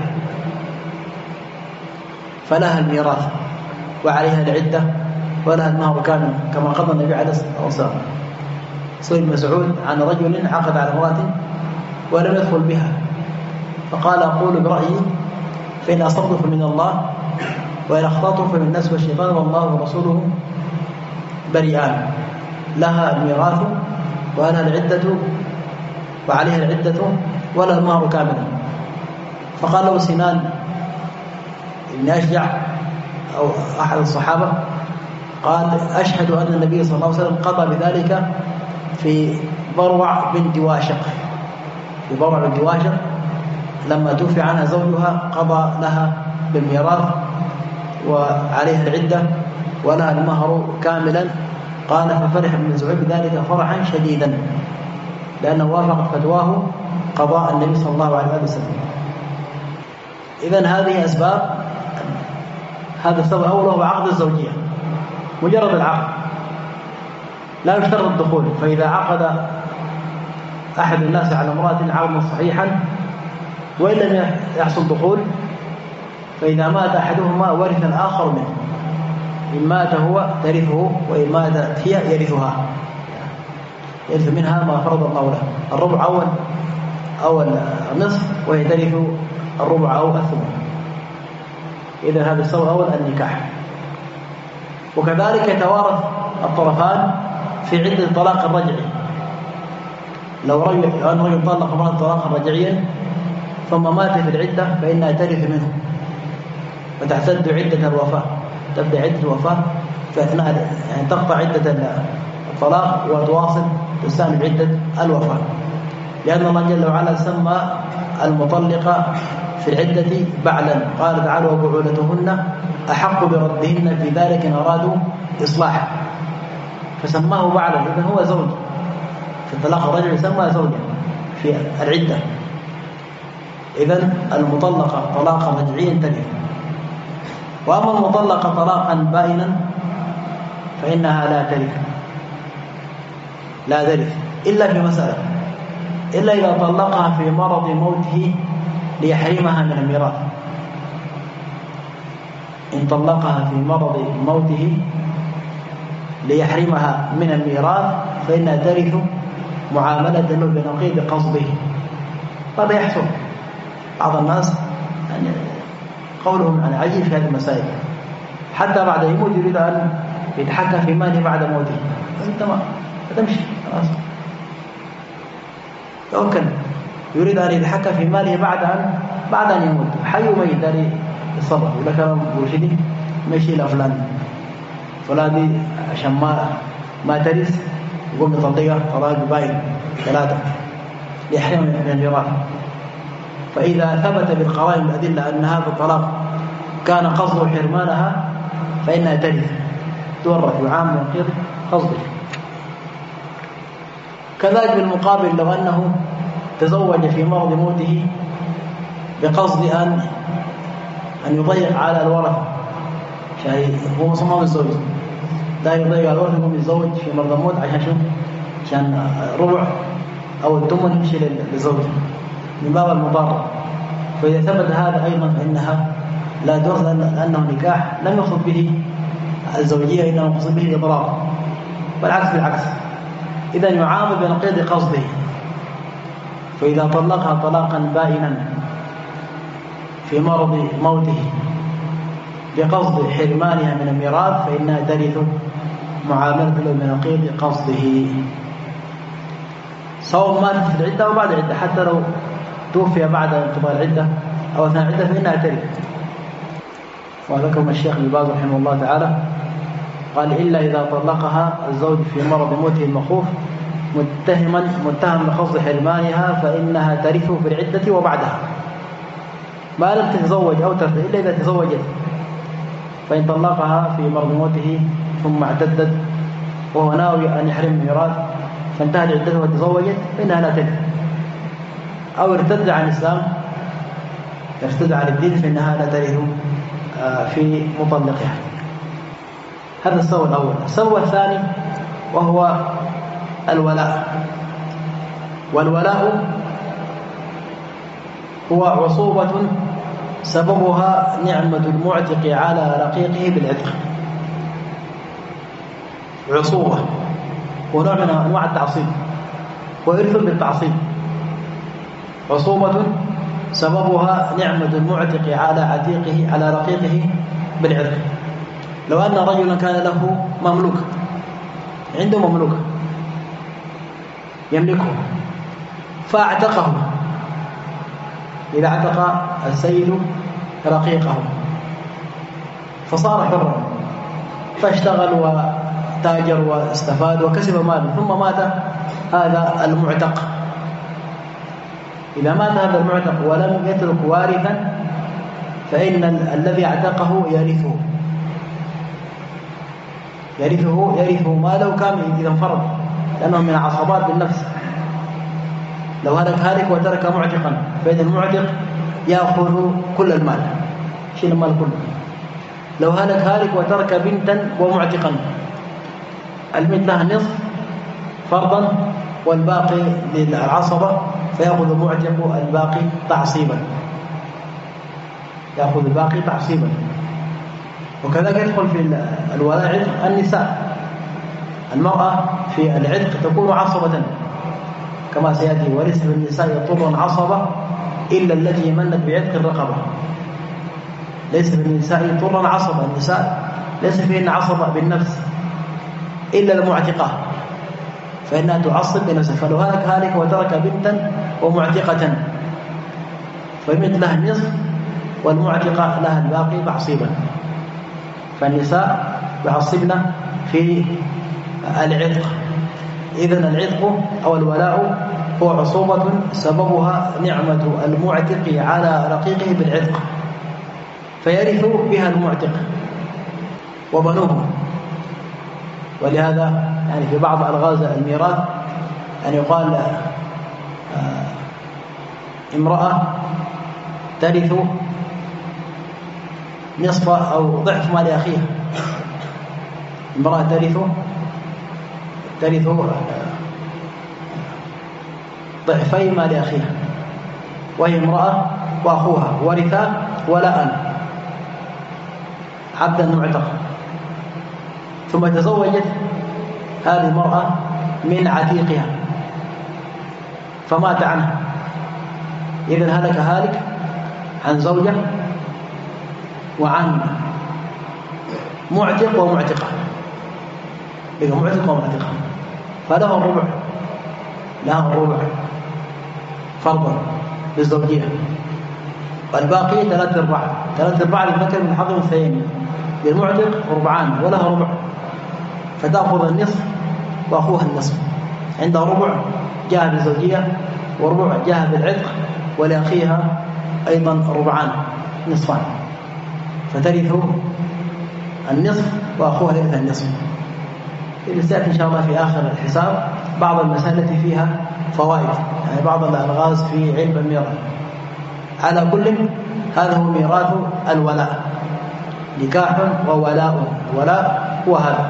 فلها الميراث وعليها العدة ولها المهر كامل، كما قضى النبي عليه الصلاة والسلام. سئل مسعود عن رجل عقد على امرأة ولم يدخل بها، فقال أقول برأيي فإن أصبت فمن الله وإن أخطأت فمن الناس والشيطان والله ورسوله بريئان، لها الميراث ولها العدة وعليها العدة ولا المهر كاملا. فقال له سنان بن أشجع أو أحد الصحابة قال أشهد أن النبي صلى الله عليه وسلم قضى بذلك في بروع بنت واشق. في بروع بنت واشق لما توفي عنها زوجها قضى لها بالميراث وعليها العدة ولها المهر كاملا. قال ففرح ابن مسعود بذلك فرحا شديدا لأنه وافق فتواه قضاء النبي صلى الله عليه وسلم. إذن هذه أسباب. هذا السبب الأول هو عقد الزوجية، مجرد العقد لا يشترط الدخول. فإذا عقد أحد الناس على امرأة عقدا صحيحا وإن لم يحصل دخول، فإذا مات أحدهما ورث الآخر منه، إن مات هو ترثه وإن ماتت هي يرثها، يرث منها ما فرض الله له، الربع أو أو النصف، وهي ترث الربع أو الثمن. إذا هذا السبب الأول النكاح. وكذلك يتوارث الطرفان في عدة الطلاق الرجعي. لو رجل أن رجل طلق امرأة طلاقا رجعيا ثم مات في العدة فإنها ترث منه وتعتد عدة الوفاة، تبدأ عدة الوفاة في أثناء يعني تقطع عدة الطلاق وتواصل تستأنف عدة الوفاة، لأن الله جل وعلا سمى المطلقة في العدة بعلا. قال تعالى وبعولتهن أحق بردهن في ذلك إن أرادوا إصلاحا، فسماه بعلا، إذن هو زوج. في الطلاق الرجل يسمى زوجا في العدة. إذن المطلقة طلاقا رجعيا ترث. وأما المطلقة طلاقا بائنا فإنها لا ترث، لا ترث إلا في مسألة، إلا إذا طلقها في مرض موته ليحرمها من الميراث. إن طلقها في مرض موته ليحرمها من الميراث فإنها ترث معاملة له بنقيض قصده. هذا يحصل بعض الناس يعني قولهم يعني عجيب في هذه المسائل، حتى بعد يموت يريد أن يتحكم في ماله بعد موته. أنت ما تمشي خلاص، توكل. يريد أن يتحكم في ماله بعد أن بعد أن يموت، حي وميت داري يتصرف. يقول لك أنا مرشدي ماشي إلى فلان فلان عشان ما ما ترث يقوم يطلقها طلاق باين ثلاثة ليحرمها من الميراث. فإذا ثبت بالقرائن والأدلة أن هذا الطلاق كان قصده حرمانها فإنها ترث تورث يعامل من غير قصده. كذلك بالمقابل لو أنه تزوج في مرض موته بقصد أن أن يضيق على الورثة، يعني هو مصمم الزوج لا يضيق على الورثة، يقوم يتزوج في مرض موت عشان شو؟ عشان ربع أو الثمن يمشي للزوج من باب المضارة. فإذا ثبت هذا أيضا فإنها لا تؤخذ لأنه نكاح لم يقصد به الزوجية، إنما يقصد به الإضرار، والعكس بالعكس. إذن يعامل بنقيض قصده. فإذا طلقها طلاقا بائنا في مرض موته بقصد حرمانها من الميراث فإنها ترث معاملة بنقيض قصده، سواء ماتت في العدة أو بعد العدة. حتى لو توفي بعد انقضاء العدة أو أثناء العدة فإنها ترث. وذكر الشيخ ابن باز رحمه الله تعالى قال: إلا إذا طلقها الزوج في مرض موته المخوف متهما متهم بقصد حرمانها فإنها ترث في العدة وبعدها، ما لم تتزوج أو ترث إلا إذا تزوجت. فإن طلقها في مرض موته ثم اعتدت وهو ناوي أن يحرم الميراث فانتهت عدته وتزوجت فإنها لا ترث. أو ارتد عن الإسلام، ارتد عن الدين فإنها لا ترث في مطلقها. هذا السبب الأول. السبب الثاني وهو الولاء. والولاء هو عصوبة سببها نعمة المعتق على رقيقه بالعتق. عصوبة هو نوع من أنواع التعصيب وإرث بالتعصيب. عصوبة سببها نعمة المعتق على عتيقه على رقيقه بالعتق. لو أن رجلا كان له مملوك، عنده مملوك يملكه فاعتقه، إذا اعتق السيد رقيقه فصار حرا فاشتغل وتاجر واستفاد وكسب ماله، ثم مات هذا المعتق. إذا مات هذا المعتق ولم يترك وارثا فإن الذي اعتقه يرثه يرثه يرثه ماله كامل إذا انفرد، لأنه من عصبات بالنفس. لو هلك هالك وترك معتقا فإن المعتق يأخذ كل المال، شيل المال كله. لو هلك هالك وترك بنتا ومعتقا، البنت لها نصف فرضا والباقي للعصبة، فيأخذ المعتق الباقي تعصيبا يأخذ الباقي تعصيبا. وكذلك يدخل في الولاء النساء. المرأة في العتق تكون عصبة كما سيأتي: وليس بالنساء طر عصبة إلا التي منت بعتق الرقبة. ليس بالنساء طر عصبة، النساء ليس فيهن عصبة بالنفس إلا المعتقة، فإنها تعصب بنفسها. فلو هلك هالك وترك بنتا ومعتقة فالبنت لها النصف والمعتقة لها الباقي تعصيبا. فالنساء يعصبن في العتق. إذن العتق أو الولاء هو عصوبة سببها نعمة المعتق على رقيقه بالعتق، فيرث بها المعتق وبنوه. ولهذا يعني في بعض ألغاز الميراث أن يقال امرأة ترث نصف أو ضعف مال أخيها. امرأة ترث ترث ضعفي مال أخيها، وهي امرأة وأخوها ورثا ولاء عبدا معتق، ثم تزوجت هذه المرأة من عتيقها فمات عنها. إذن هلك هالك عن زوجة وعن معتق ومعتقة، إذا معتق ومعتقة فله الربع، لها الربع فرضا للزوجية، والباقي ثلاث أرباع ثلاث أرباع للذكر من حظ الأنثيين، للمعتق ربعان ولها ربع، فتأخذ النصف وأخوها النصف. عندها ربع جاء بالزوجية وربع جاء بالعتق، ولأخيها أيضا ربعان نصفان، فترث النصف وأخوها يرث النصف. إذا سيأتي إن شاء الله في آخر الحساب بعض المسائل التي فيها فوائد، يعني بعض الألغاز في علم الميراث. على كل هذا هو ميراث الولاء، نكاح وولاء. الولاء هو هذا.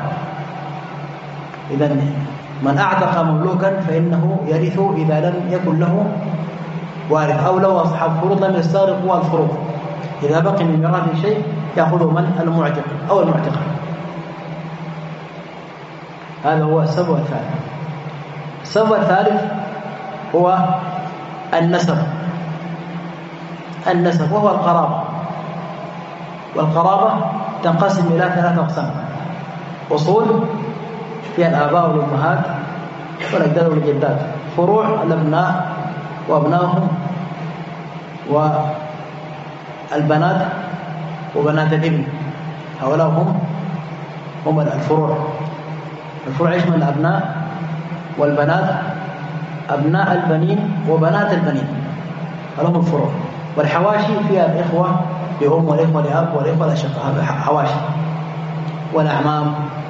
إذن من أعتق مملوكا فإنه يرث إذا لم يكن له وارث، أو لو أصحاب فروض لم يستغرقوا الفروض، إذا بقي من ميراث شيء يأخذه من المعتق أو المعتقة. هذا هو السبب الثاني. السبب الثالث هو النسب النسب وهو القرابة. والقرابة تنقسم إلى ثلاثة أقسام: أصول فيها الآباء والأمهات والأجداد والجدات، فروع الأبناء وأبنائهم والبنات وبنات الابن، هؤلاء هم هم الفروع. الفروع يشمل الأبناء والبنات، أبناء البنين وبنات البنين، هؤلاء هم الفروع. والحواشي فيها الإخوة لأم والإخوة لأب والإخوة الأشقاء، حواشي، والأعمام،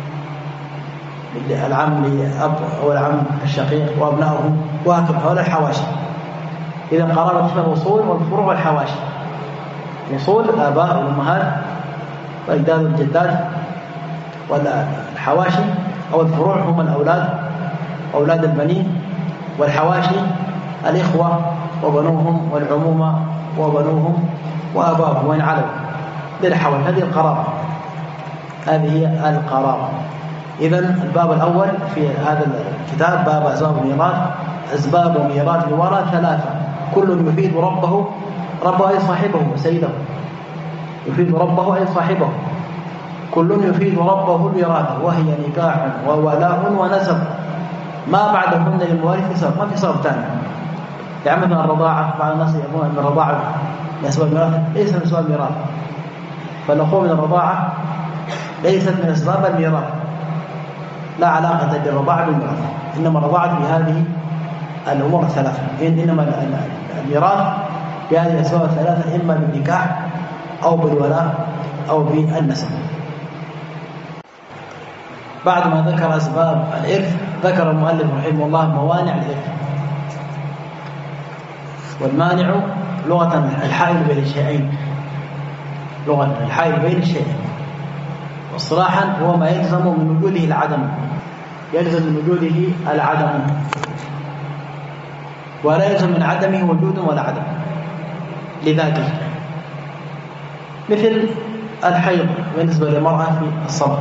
العم لأب والعم الشقيق وأبنائهم، وهكذا هؤلاء الحواشي. إذا قرابة تشمل الأصول والفروع والحواشي. الأصول الآباء والأمهات والأجداد والجدات، والحواشي أو الفروع هم الأولاد أولاد البنين، والحواشي الإخوة وبنوهم والعمومة وبنوهم وأباهم وإن علوا. للحواشي هذه القرابة، هذه هي القرابة. إذن الباب الأول في هذا الكتاب باب أسباب الميراث. أسباب ميراث الورى ثلاثة، كل يفيد ربه ربه أي صاحبه وسيده، يفيد ربه أي صاحبه. كل يفيد ربه الوراثة، وهي نكاح وولاء ونسب، ما بعدهن للموارث سبب، ما في سبب ثاني. يعني مثلا الرضاعة، بعض الناس يقولون أن الرضاعة من أسباب الميراث، ليس من أسباب الميراث. فالأخوة من الرضاعة ليست من أسباب الميراث، لا علاقة للرضاعة بالميراث، إنما الرضاعة بهذه الأمور الثلاثة. إنما الميراث بهذه الأسباب الثلاثة، إما بالنكاح أو بالولاء أو بالنسب. بعد ما ذكر أسباب الإرث، ذكر المؤلف رحمه الله موانع الإرث. والمانع لغة الحائل بين الشيئين، لغة الحائل بين الشيئين، واصطلاحا هو ما يلزم من وجوده العدم، يلزم من وجوده العدم، ولا يلزم من عدمه وجود ولا عدم لذاته. مثل الحيض بالنسبة للمرأة في الصلاة،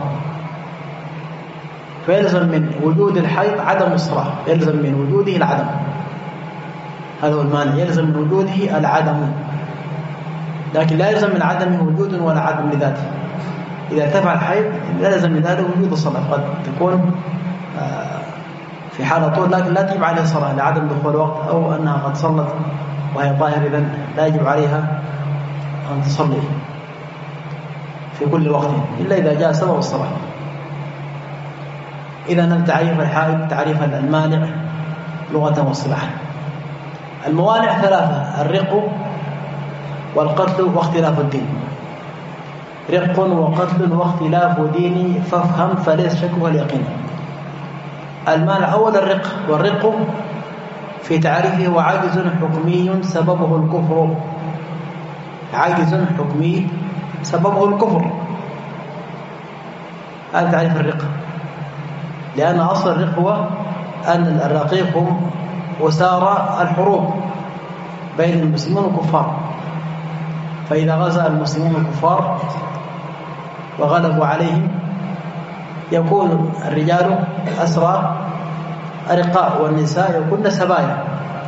فيلزم من وجود الحيض عدم الصلاة، يلزم من وجوده العدم، هذا هو المانع، يلزم من وجوده العدم، لكن لا يلزم من عدمه وجود ولا عدم لذاته. إذا ارتفع الحيض لا يلزم من ذلك وجود الصلاة، قد تكون في حالة طول لكن لا تجب عليها صلاة لعدم دخول الوقت، أو أنها قد صلت وهي طاهرة، إذن لا يجب عليها أن تصلي في كل وقت إلا إذا جاء سبب الصلاة. إذن تعريف الحائض تعريف المانع لغة واصطلاحا. الموانع ثلاثة: الرق والقتل واختلاف الدين. رق وقتل واختلاف دين، فافهم فليس شكه اليقين. المانع أول الرق، والرق في تعريفه هو عاجز حكمي سببه الكفر، عاجز حكمي سببه الكفر، هذا تعريف الرق. لأن أصل الرق هو أن الرقيق هم وسار الحروب بين المسلمين والكفار، فإذا غزا المسلمون الكفار وغلبوا عليهم يكون الرجال أسرى أرقاء والنساء يكون سبايا،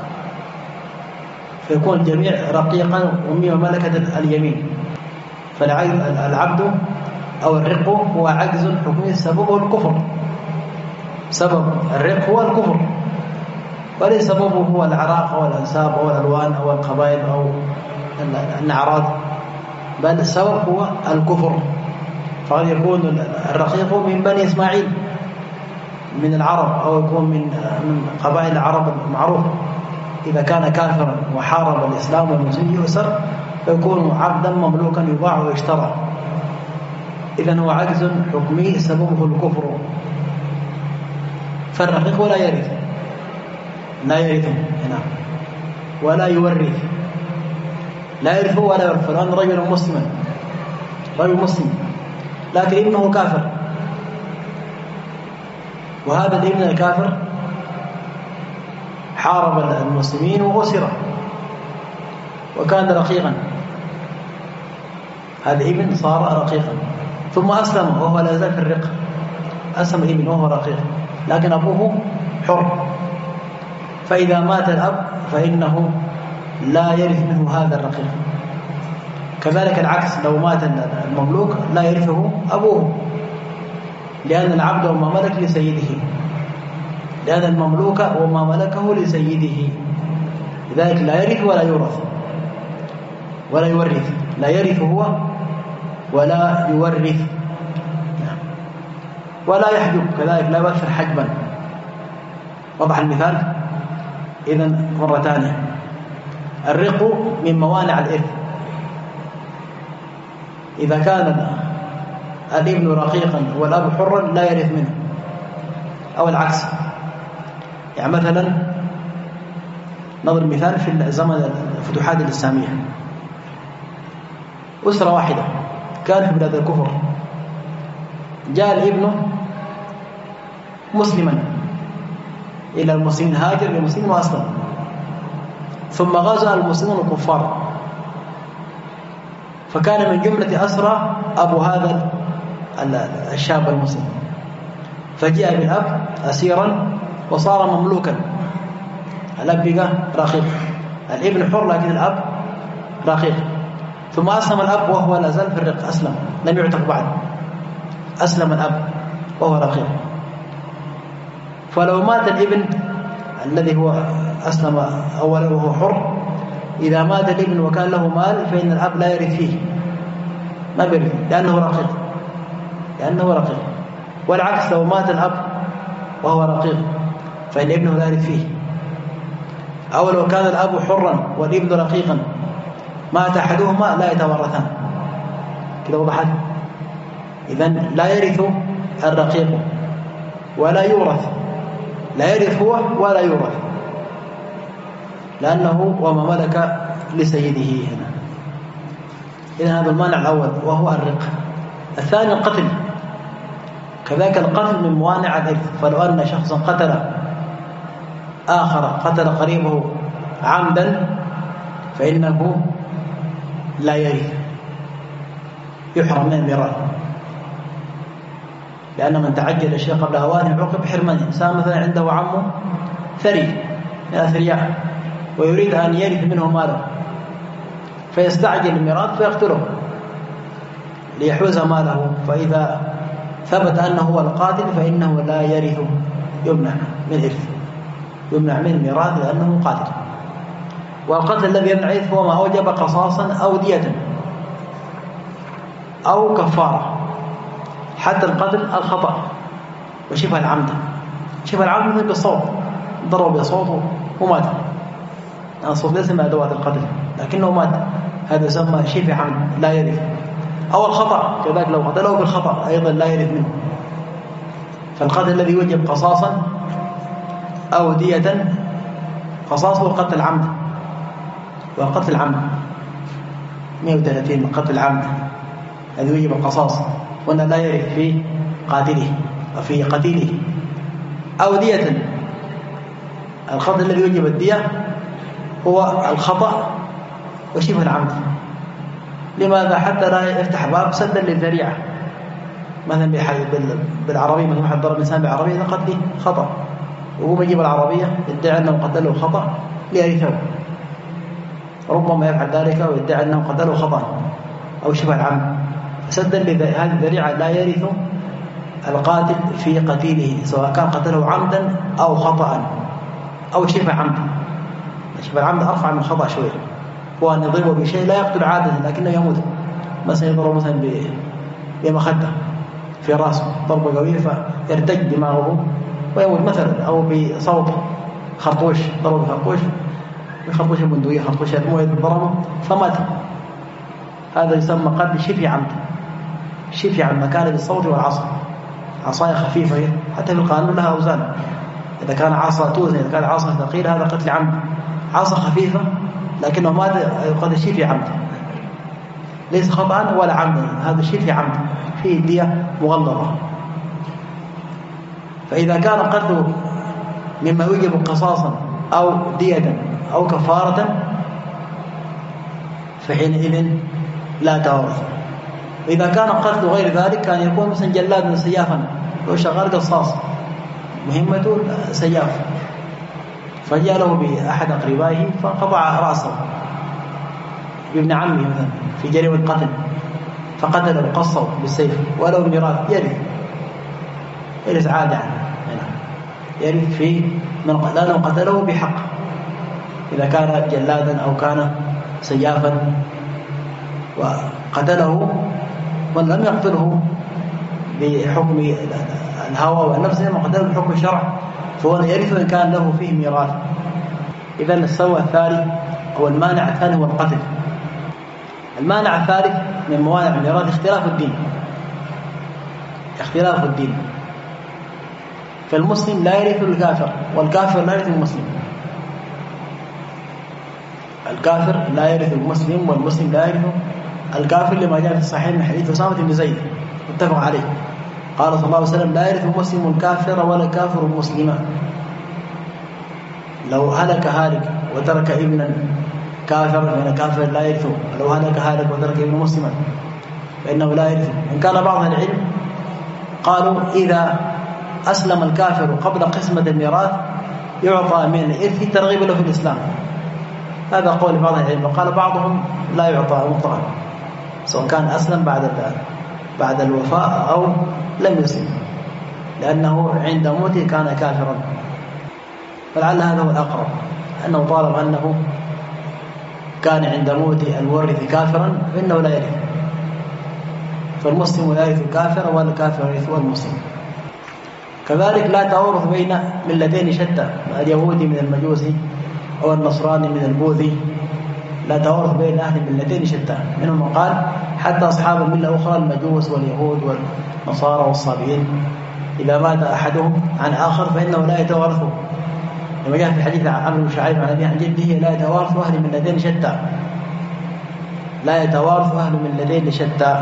فيكون الجميع رقيقا ومما ملكة اليمين. فالعبد أو الرق هو عجز حكمي سببه الكفر، سبب الرق هو الكفر، وليس سببه هو العراق أو الأنساب أو الألوان أو القبائل أو النعراض، بل السبب هو الكفر. فقد يكون الرقيق من بني إسماعيل من العرب، أو يكون من قبائل العرب المعروفة، إذا كان كافرا وحارب الإسلام والمسلمين يؤسر، فيكون عبدا مملوكا يباع ويشترى. إذن هو عجز حكمي سببه الكفر. فالرقيق ولا يرث، لا يرث هنا ولا يورث، لا يرث ولا يورث، لأن رجل مسلما رجل مسلم لكن ابنه كافر، وهذا الابن الكافر حارب المسلمين وأسر وكان رقيقا، هذا ابن صار رقيقا ثم أسلم وهو لا يزال في الرق، أسلم ابن وهو رقيق، لكن أبوه حر فإذا مات الأب فإنه لا يرث منه هذا الرقيق. كذلك العكس، لو مات المملوك لا يرثه أبوه، لأن العبد وما ملك لسيده، لأن المملوك وما ملكه لسيده، لذلك لا يرث ولا يورث ولا يورث، لا يرث هو ولا يورث، ولا يحجب كذلك، لا يؤثر حجبا. وضح المثال. إذن مرة ثانية، الرق من موانع الإرث. إذا كان الابن رقيقا والأب حرا لا يرث منه، أو العكس. يعني مثلا نضرب مثال في زمن الفتوحات الإسلامية، أسرة واحدة كان في بلاد الكفر، جاء الابن مسلما إلى المسلمين، هاجر للمسلمين وأسلم، ثم غزا المسلمون الكفار، فكان من جملة أسرى أبو هذا الشاب المسلم، فجاء بالأب أسيرا وصار مملوكا. الأب بقى رقيق، الابن حر لكن الأب رقيق. ثم أسلم الأب وهو لا زال في الرق، أسلم لم يعتق بعد، أسلم الأب وهو رقيق. فلو مات الابن الذي هو أسلم أولا وهو حر، إذا مات الابن وكان له مال فإن الأب لا يرث فيه، ما بيرث لأنه رقيق، لأنه رقيق. والعكس، لو مات الأب وهو رقيق فإن ابنه لا يرث فيه. أو لو كان الأب حرا والابن رقيقا، مات أحدهما لا يتورثان. كده وضحت. إذن لا يرث الرقيق ولا يورث، لا يرث هو ولا يورث، لأنه وما ملك لسيده هنا. إذن هذا المانع الأول وهو الرق. الثاني القتل، كذلك القتل من موانع الإرث. فلو أن شخصا قتل آخر، قتل قريبه عمدا، فإنه لا يرث، يحرم من الميراث، لأن من تعجل الشيء قبل أوانه عوقب بحرمانه. إنسان مثلا عنده عمه ثري من أثرياء ويريد أن يرث منه ماله، فيستعجل الميراث فيقتله ليحوز ماله، فإذا ثبت أنه هو القاتل فإنه لا يرث، يمنع من الإرث، يمنع من الميراث لأنه قاتل. والقتل الذي يمنع الإرث هو ما أوجب قصاصا أو دية أو كفارة. حتى القتل الخطأ وشبه العمد، شبه العمد مثل بالصوت، ضرب بصوته ومات، يعني الصوت ليس من أدوات القتل لكنه مات، هذا يسمى شبه عمد لا يرث. أو الخطأ كذلك، لو قتله بالخطأ أيضا لا يرث منه. فالقتل الذي يوجب قصاصا أو دية، قصاصه القتل العمد، وقتل العمد مئة وثلاثين من قتل العمد الذي يوجب القصاص، وأن لا يرث في قاتله وفي قتيله. أو دية، القتل الذي يوجب الدية هو الخطأ وشبه العمد. لماذا؟ حتى لا يفتح باب سدا للذريعة. مثلا بالعربية، مثلا واحد ضرب إنسان بعربية، إذا قتله خطأ، وهو يجيب العربية يدعي أنه قتله خطأ ليرثه، ربما يفعل ذلك ويدعي أنه قتله خطأ أو شبه العمد. سدا لهذه الذريعة لا يرث القاتل في قتيله، سواء كان قتله عمدا أو خطأ أو شبه عمد. شبه العمد أرفع من خطأ شوية، هو أن يضربه بشيء لا يقتل عادة لكنه يموت، مثلا يضرب مثلا بمخدة في رأسه ضربة قوية فيرتج دماغه ويموت مثلا، أو بصوت خرطوش، ضرب خرطوش بخرطوش البندقية، خرطوش المويه ضربه فمات. هذا يسمى قتل شبه عمد، شبه عمد، مكان بالصوت والعصا، عصاية خفيفة حتى في القانون لها أوزان، إذا كان عصا توزن، إذا كان عصا ثقيل هذا قتل عمد. عصا خفيفة لكنه مات يقتل شبه عمد، ليس خطأ ولا عمد، هذا شبه عمد فيه دية مغلظة. فإذا كان قتله مما يوجب قصاصا أو دية أو كفارة فحينئذ لا تورث. وإذا كان قتل غير ذلك كان يكون مثلا جلاد سيافا، هو شغال قصاص مهمته سياف، فجاء له بأحد أقربائه فقطع رأسه بابن عمه مثلا في جريمة قتل فقتله قصه بالسيف ولو الميراث يرث يرث عادة عنه يرث في من لأنه قتله بحق إذا كان جلادا أو كان سيافا وقتله من لم يقتله بحكم الهوى والنفس لما قتله بحكم الشرع فهو يرث إن كان له فيه ميراث. إذا السوى الثالث أو المانع الثاني هو القتل. المانع الثالث من موانع الميراث اختلاف الدين اختلاف الدين فالمسلم لا يرث الكافر والكافر لا يرث المسلم. الكافر لا يرث المسلم والمسلم لا يرث الكافر لما جاء في الصحيح من حديث أسامة بن زيد متفق عليه قال صلى الله عليه وسلم لا يرث المسلم الكافر ولا كافر المسلم. لو هلك هالك وترك ابنا كافر فإن كافر لا يرثه ولو هلك هالك وترك ابن مسلما فإنه لا يرثه. إن كان بعض العلم قالوا إذا أسلم الكافر قبل قسمة الميراث يعطى من الإرث ترغيب له في الإسلام. هذا قول بعض العلم وقال بعضهم لا يعطى مطلقا سواء كان أسلم بعد بعد الوفاء أو لم يسلم لأنه عند موته كان كافرا. فلعل هذا هو الأقرب أنه طالب أنه كان عند موت الورث كافرا فإنه لا يرث. فالمسلم لا يرث الكافر ولا الكافر يرث المسلم. كذلك لا توارث بين ملتين شتى اليهودي من المجوسي أو النصراني من البوذي لا توارث بين أهل ملتين شتى. منهم من قال حتى أصحاب الملة الأخرى المجوس واليهود والنصارى والصابئين إذا مات أحدهم عن آخر فإنه لا يتوارثه لما جاء في حديث عمرو بن شعيب عن أبيه عن جده لا يتوارث أهل ملتين شتى لا يتوارث أهل ملتين شتى.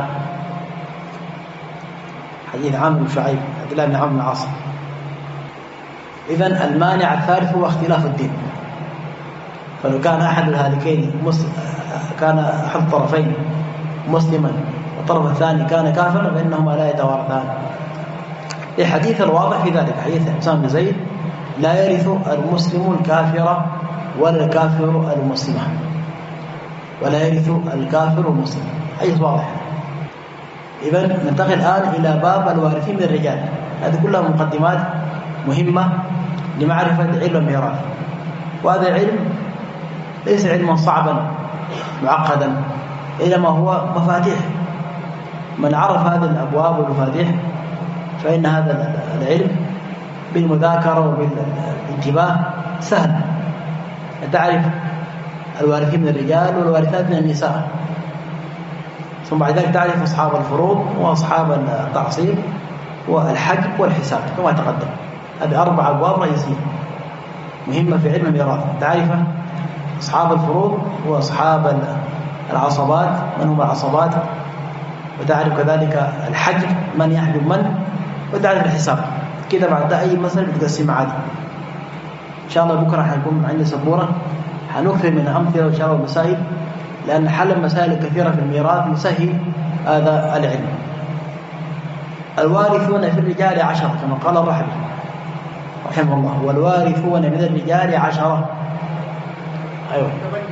حديث عمرو بن شعيب عبد الله بن عمرو بن العاص. إذن المانع الثالث هو اختلاف الدين. فلو كان أحد الهالكين مسلم كان أحد الطرفين مسلما والطرف الثاني كان كافرا فإنهما لا يتوارثان. الحديث الواضح في ذلك حديث أسامة بن زيد لا يرث المسلم الكافر ولا الكافر المسلم ولا يرث الكافر المسلم. حديث واضح. إذن ننتقل الآن إلى باب الوارثين من الرجال. هذه كلها مقدمات مهمة لمعرفة علم الميراث. وهذا العلم ليس علما صعبا معقدا إنما هو مفاتيح. من عرف هذه الأبواب والمفاتيح فإن هذا العلم بالمذاكرة وبالانتباه سهل. تعرف الوارثين من الرجال والوارثات من النساء ثم بعد ذلك تعرف أصحاب الفروض وأصحاب التعصيب والحجب والحساب كما تقدم. هذه أربع أبواب رئيسية مهمة في علم الميراث. تعرف أصحاب الفروض وأصحاب العصبات من هم العصبات وتعرف كذلك الحجب من يحجب من وتعرف الحساب. كده بعد أي مسألة بتقسم عادي. إن شاء الله بكرة حيكون عندي سبورة حنكثر من أمثلة وإن شاء الله مسائل لأن حل المسائل الكثيرة في الميراث يسهل هذا العلم. الوارثون في الرجال عشرة كما قال الرحبي رحمه الله والوارثون من الرجال عشرة. أيوة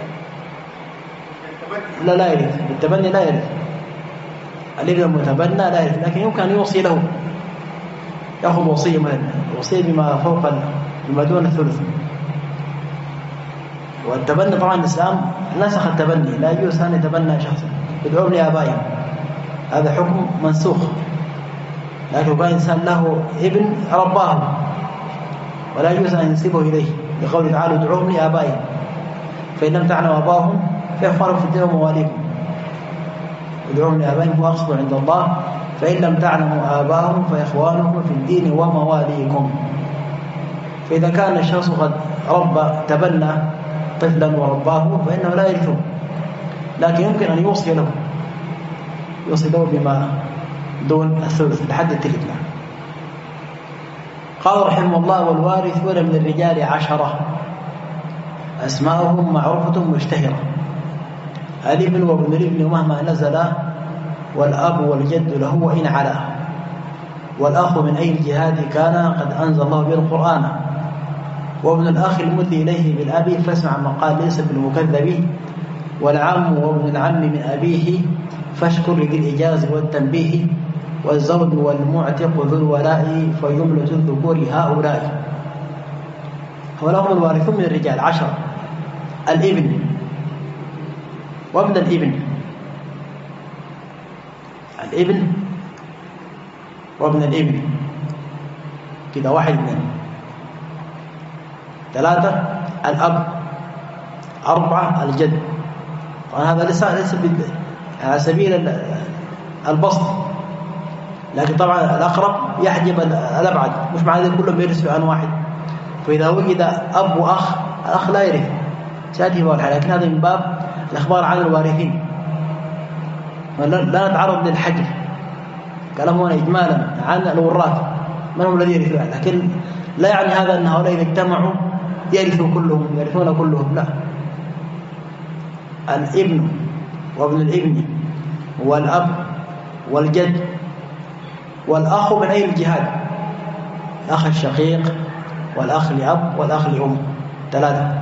لا لا يرث بالتبني لا يرث. الابن المتبنى لا يرث لكن يمكن أن يوصي له يأخذ وصية مثلا وصية بما فوق بما دون الثلث. والتبني طبعا الإسلام نسخ التبني لا يجوز أن يتبنى شخصا يدعوهم لآبائهم هذا حكم منسوخ. لكن كان إنسان له ابن رباه ولا يجوز أن ينسبه إليه لقوله تعالى ادعوهم لآبائهم فإن لم تعلموا آباءهم فإخوانكم في الدين ومواليكم ادعوهم لآبائهم وأقسطوا عند الله فإن لم تعلموا آباءهم فإخوانكم في الدين ومواليكم. فإذا كان الشخص قد ربى تبنى طفلا ورباه فإنه لا يرثه لكن يمكن أن يوصي له يوصي له بما دون الثلث لحد الثلث. قال رحمه الله والوارثون من الرجال عشرة أسماءهم معروفة مشتهرة الابن وابن الابن مهما نزل والأب والجد له وإن علا والأخ من أي الجهاد كان قد أنزل الله به القرآن وابن الأخ المدلي إليه بالأبي فاسمع من قال ليس بالمكذب، والعم وابن العم من أبيه فاشكر لذي الإجاز والتنبيه، والزوج والمعتق ذو الولاء فجملة الذكور هؤلاء. ولهم الوارثون من الرجال عشرة: الابن وابن الابن، الابن وابن الابن كده واحد اثنين. ثلاثة الأب. أربعة الجد. طبعا هذا لسه ليس على سبيل البسط، لكن طبعا الأقرب يحجب الأبعد، مش معنى ذلك كلهم يرث في آن واحد. فإذا وجد أب وأخ، الأخ لا يرث سيأتي باب الحال، لكن هذا من باب الأخبار عن الوارثين، لا نتعرض للحجر. كلام هنا إجمالا عن الوراث من هم الذين يرثون، لكن لا يعني هذا أن هؤلاء إذا اجتمعوا يرثوا كلهم يرثون كلهم، لا. الابن وابن الابن والأب والجد والأخ من أي الجهاد، الأخ الشقيق والأخ لأب والأخ لأم، ثلاثة.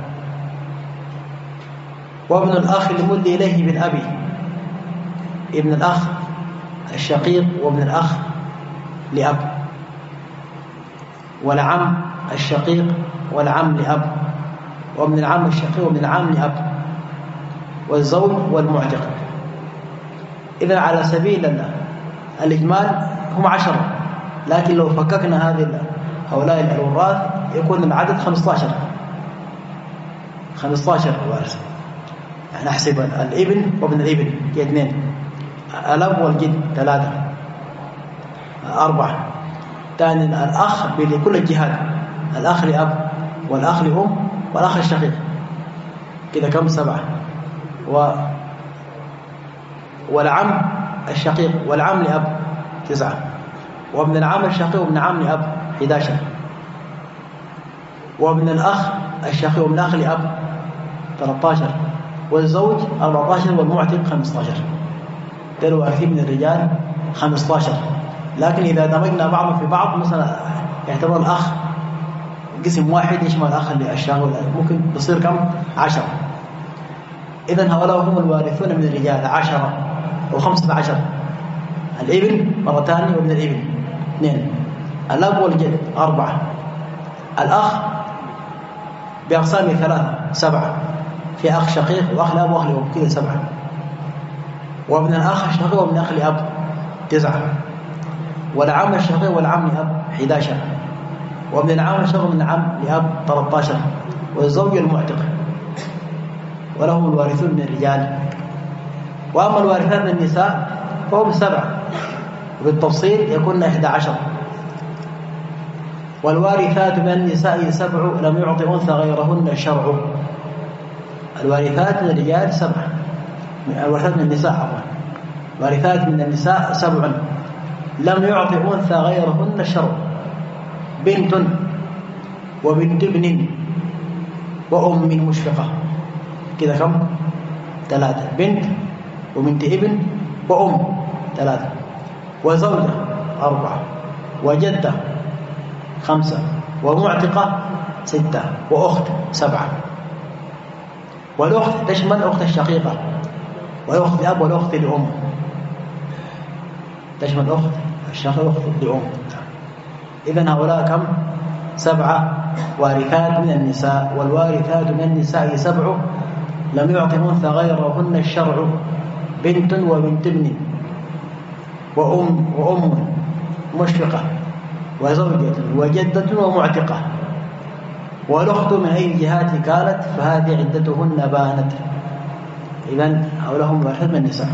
وابن الأخ المد إليه بالأبي، ابن الأخ الشقيق وابن الأخ لأب، والعم الشقيق والعم لأب، وابن العم الشقيق وابن العم لأب، والزوج والمعتق. إذن على سبيل الإجمال هم عشرة، لكن لو فككنا هذه هؤلاء الوراث يكون العدد خمسة عشر خمسة عشر وارث. يعني نحسب الابن وابن الابن اثنين، الأب والجد ثلاثة، أربعة. ثاني الأخ بكل الجهات، الأخ لأب والأخ لأم والأخ الشقيق، كده كم؟ سبعة. و والعم الشقيق والعم لأب تسعة، وابن العم الشقيق وابن العم لأب أحد عشر، وابن الأخ الشقيق وابن الأخ لأب ثلاثة عشر، والزوج أربعة عشر، والمعتق خمسة عشر. تلو أكثر من الرجال خمسة عشر. لكن إذا دمجنا بعضهم في بعض، مثلا يعتبر الأخ قسم واحد يشمل الأخ اللي الشاغل، ممكن بصير كم؟ عشرة. إذن هؤلاء هم الوارثون من الرجال عشرة أو خمسة عشر: الابن مرتان وابن الابن اثنين، الأب والجد أربعة، الأخ بأقسام ثلاثة سبعة، في أخ شقيق وأخ لأب وأخ لأب كذا سبعة، وابن الأخ الشقيق وابن الأخ لأب تسعة، والعم الشقيق والعم لأب أحد عشر، وابن العم الشقيق وابن العم لأب ثلاثة عشر، والزوج المعتق. ولهم الوارثون من الرجال. وأما الوارثات من النساء فهم سبعة، وبالتفصيل يكون أحد عشر. والوارثات من النساء سبع لم يعط أنثى غيرهن الشرع. الوارثات من الرجال سبعة، الوارثات من النساء عفوا، الوارثات من النساء سبع لم يعط أنثى غيرهن الشرع: بنت وبنت ابن وأم مشفقة، كذا كم؟ ثلاثة. بنت وبنت ابن وأم ثلاثة، وزوجة أربعة، وجدة خمسة، ومعتقة ستة، وأخت سبعة. والأخت تشمل أخت الشقيقة والأخت لأب والأخت لأم، تشمل أخت الشقيقة والأخت لأم. إذن هؤلاء كم؟ سبعة وارثات من النساء. والوارثات من النساء سبع لم يعط أنثى غيرهن الشرع: بنت وبنت ابن وأم وأم مشفقة وزوجة وجدة ومعتقة. والأخت من أي الجهات كانت فهذه عدتهن بانت. إذن هؤلاء هم وارثات من النساء.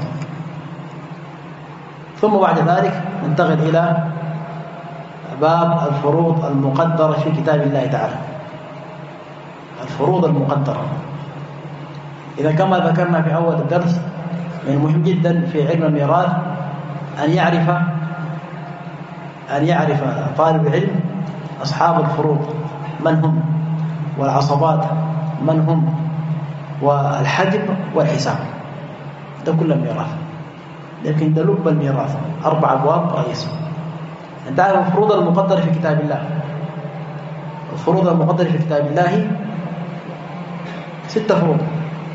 ثم بعد ذلك ننتقل إلى باب الفروض المقدرة في كتاب الله تعالى. الفروض المقدرة، إذا كما ذكرنا في أول الدرس، من المهم جدا في علم الميراث أن يعرف أن يعرف طالب العلم أصحاب الفروض من هم، والعصبات من هم، والحجب والحساب. ده كل الميراث، لكن ده لب الميراث أربع أبواب رئيسية. أنت تعرف الفروض المقدرة في كتاب الله. الفروض المقدرة في كتاب الله ستة فروض.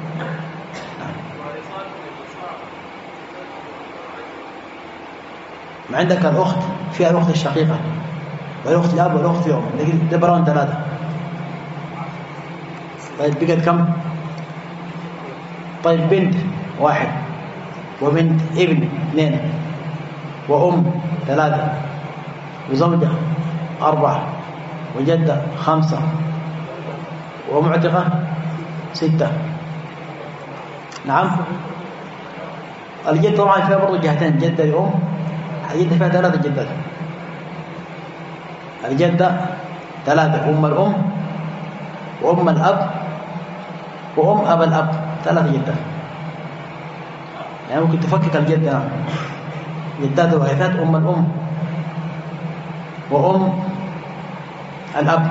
ما عندك الأخت فيها الأخت الشقيقة والأخت الأب والأخت الأم، ده بران ثلاثة. طيب بقت كم؟ طيب بنت واحد، وبنت ابن اثنين، وأم ثلاثة، وزوجة أربعة، وجدة خمسة، ومعتقة ستة. نعم. الجدة طبعا فيها برضو جهتين، جدة لأم، الجدة فيها ثلاثة جدات. الجدة ثلاثة، أم الأم وأم الأب وأم أب الأب، ثلاثة جدات. يعني ممكن تفكك الجدة جدات وارثات، أم الأم وأم الأب.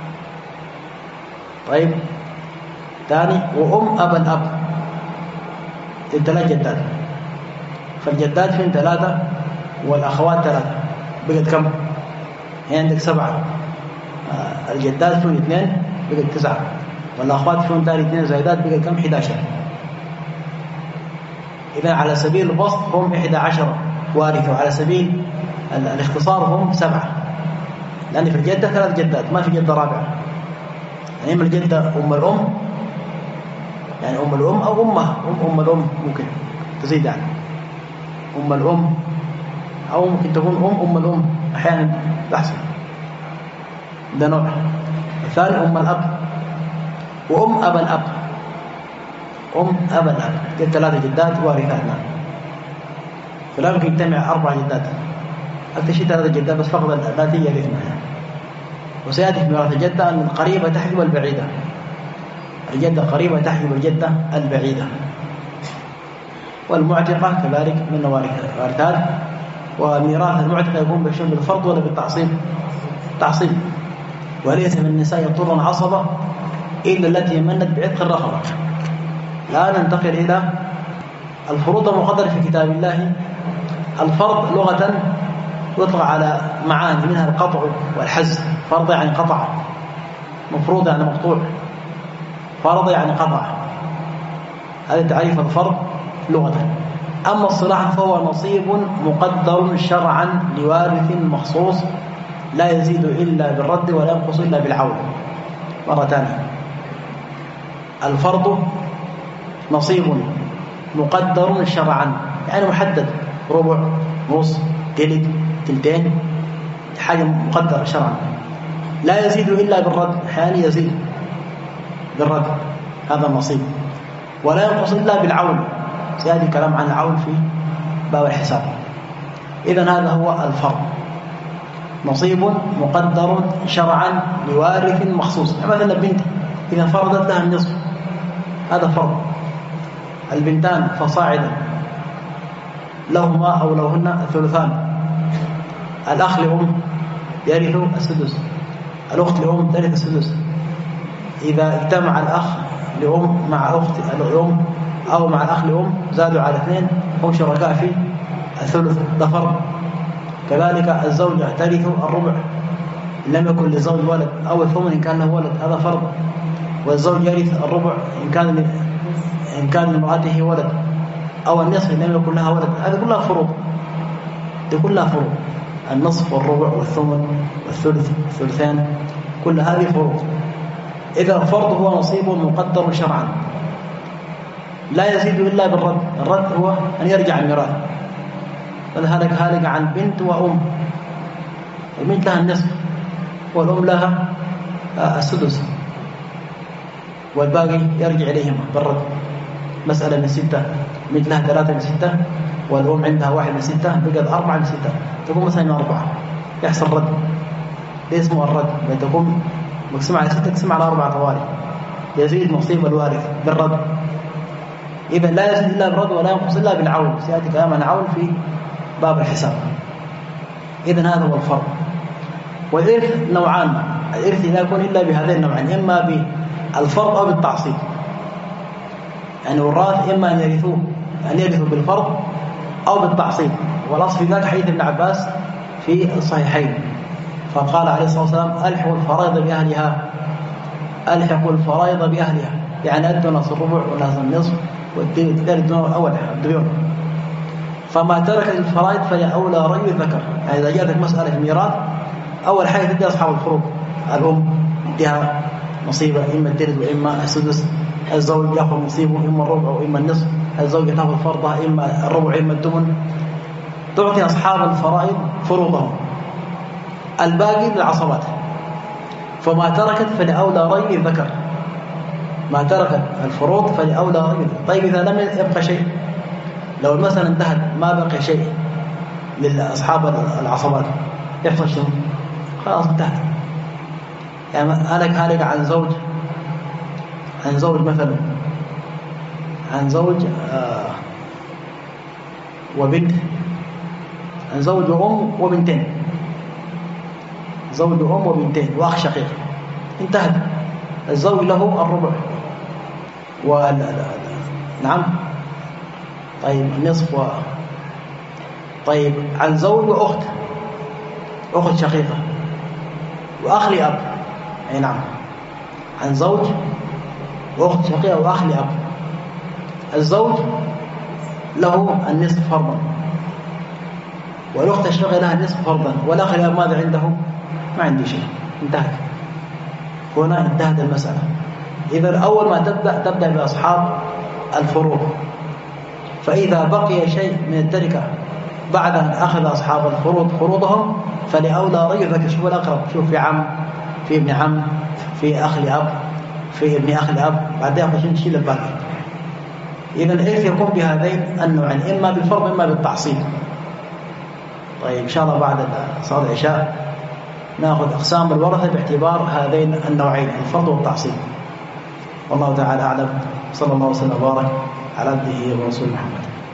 طيب ثاني وأم أب الأب، ثلاث جدات. فالجدات فين ثلاثة والأخوات ثلاثة، بقت كم؟ يعني عندك سبعة. آه الجدات فيهم اثنين بقت تسعة، والأخوات فيهم ثاني اثنين زائدات بقت كم؟ إحدى عشر. إذا على سبيل البسط هم إحدى عشر وارثة، وعلى سبيل الاختصار هم سبعة، لأن في الجدة ثلاث جدات، ما في جدة رابعة. يعني إما الجدة أم الأم، يعني أم الأم أو أمها، أم أم الأم ممكن تزيد يعني أم الأم، أو ممكن تكون أم أم الأم أحيانا تحصل، ده نوع. الثاني أم الأب وأم أب الأب، أم أب الأب، قلت ثلاثة جدات وارثات. نعم. فلا يمكن يجتمع أربع جدات، أكثر شيء ثلاثة جدات بس فقط التي يرثنا. وسيأتي في ميراث الجدة أن القريبة تحجب البعيدة، الجدة قريبة تحجب الجدة البعيدة. والمعتقة كذلك من الوارثات. وميراث المعتقة يكون بالشمل بالفرض ولا بالتعصيب؟ تعصيب. وليس من النساء يضطرن عصبة إلا التي يمنت بعتق الرقبة. لا ننتقل إلى الفروض المقدرة في كتاب الله. الفرض لغة يطلق على معاني، منها القطع والحز. فرض يعني قطع، مفروض يعني مقطوع، فرض يعني قطع. هذا تعريف الفرض لغة. أما الصلاح فهو نصيب مقدر شرعا لوارث مخصوص لا يزيد إلا بالرد ولا ينقص إلا بالعون. مرة ثانية، الفرض نصيب مقدر شرعا، يعني محدد، ربع، نص، تلت، تلتين، حاجة مقدرة شرعا، لا يزيد إلا بالرد، أحيانا يزيد بالرد هذا النصيب، ولا ينقص إلا بالعون. سيأتي كلام عن العون في باب الحساب. إذن هذا هو الفرض، نصيب مقدر شرعا لوارث مخصوص. مثلا بنت إذا فرضت لها النصف، هذا فرض. البنتان فصاعدا لهما أو لهن الثلثان. الأخ لأم يرث السدس، الأخت لأم ترث السدس. إذا اجتمع الأخ لأم مع أخت الأم أو مع الأخ لأم زادوا على اثنين، هم شركاء في الثلث، ده فرض. كذلك الزوجة ترث الربع إن لم يكن للزوج ولد، أو الثمن إن كان له ولد، هذا فرض. والزوج يرث الربع إن كان إن كان لامرأته ولد، أو النصف إن لم يكن لها ولد. هذه كلها فروض، دي كلها فروض. النصف والربع والثمن والثلث والثلثان، كل هذه فروض. إذا الفرض هو نصيب مقدر شرعا لا يزيد إلا بالرد. الرد هو أن يرجع الميراث. فهلك هالك عن بنت وأم، البنت لها النصف والأم لها السدس، والباقي يرجع إليهما بالرد. مسألة من ستة، البنت لها ثلاثة من ستة، والأم عندها واحد من ستة، بقت أربعة من ستة، تكون مثلا أربعة، يحصل رد. ليه اسمه الرد؟ تكون مقسمة على ستة تقسم على أربعة طوالي، يزيد نصيب الوارث بالرد. إذا لا يزيد إلا بالرد ولا ينقص إلا بالعون. سيأتي كلام عن العون في باب الحساب. إذن هذا هو الفرض. والإرث نوعان، الإرث لا يكون إلا بهذين النوعين، إما بالفرض أو بالتعصيب. يعني الوراث إما أن يرثوه أن يرثوا بالفرض أو بالتعصيب. والأصل في ذلك حديث ابن عباس في الصحيحين فقال عليه الصلاة والسلام ألحقوا الفرائض بأهلها، ألحقوا الفرائض بأهلها، يعني أدوا نص الربع ونص النصف والثالث أول الديون. فما ترك الفرائض فلأولى رجل ذكر، يعني إذا جاءتك مسألة الميراث أول حاجة تدي أصحاب الفروض، الأم تديها نصيبة إما الثلث وإما السدس، الزوج يأخذ نصيبه إما الربع وإما النصف، الزوجة تأخذ فرضها إما الربع إما الثمن، تعطي أصحاب الفرائض فروضهم، الباقي للعصبات. فما تركت فلأولى رجل ذكر، ما تركت الفروض فلأولى رجل. طيب إذا لم يبقى شيء، لو المسألة انتهت ما بقي شيء لأصحاب العصبات يحصل شنو؟ خلاص انتهت. يعني هلك هلك عن زوج، عن زوج مثلا، عن زوج آه وبنت، عن زوج وأم وبنتين، زوج وأم وبنتين وأخ شقيق، انتهت. الزوج له الربع و نعم طيب النصف و... طيب عن زوج وأخت، أخت شقيقة وأخ لأب، أي نعم، عن زوج وأخت شقيقة وأخ لأب. الزوج له النصف فرضا والأخت الشقيقة لها النصف فرضا، والأخ لأب ماذا عنده؟ ما عندي شيء، انتهت. هنا انتهت المسألة. إذا أول ما تبدأ تبدأ بأصحاب الفروض، فإذا بقي شيء من التركة بعد أن أخذ أصحاب الفروض فروضهم فلأولى رجل ذكر. شوف الأقرب، شوف في عم، في ابن عم، في أخ لأب، في ابن أخ لأب، بعدين عشان نشيل الباقي. إذا الإرث يكون بهذين النوعين، إما بالفرض إما بالتعصيب. طيب إن شاء الله بعد صلاة العشاء نأخذ أقسام الورثة باعتبار هذين النوعين، الفرض والتعصيب. والله تعالى أعلم. صلى الله وسلم وبارك على عبده ورسوله محمد.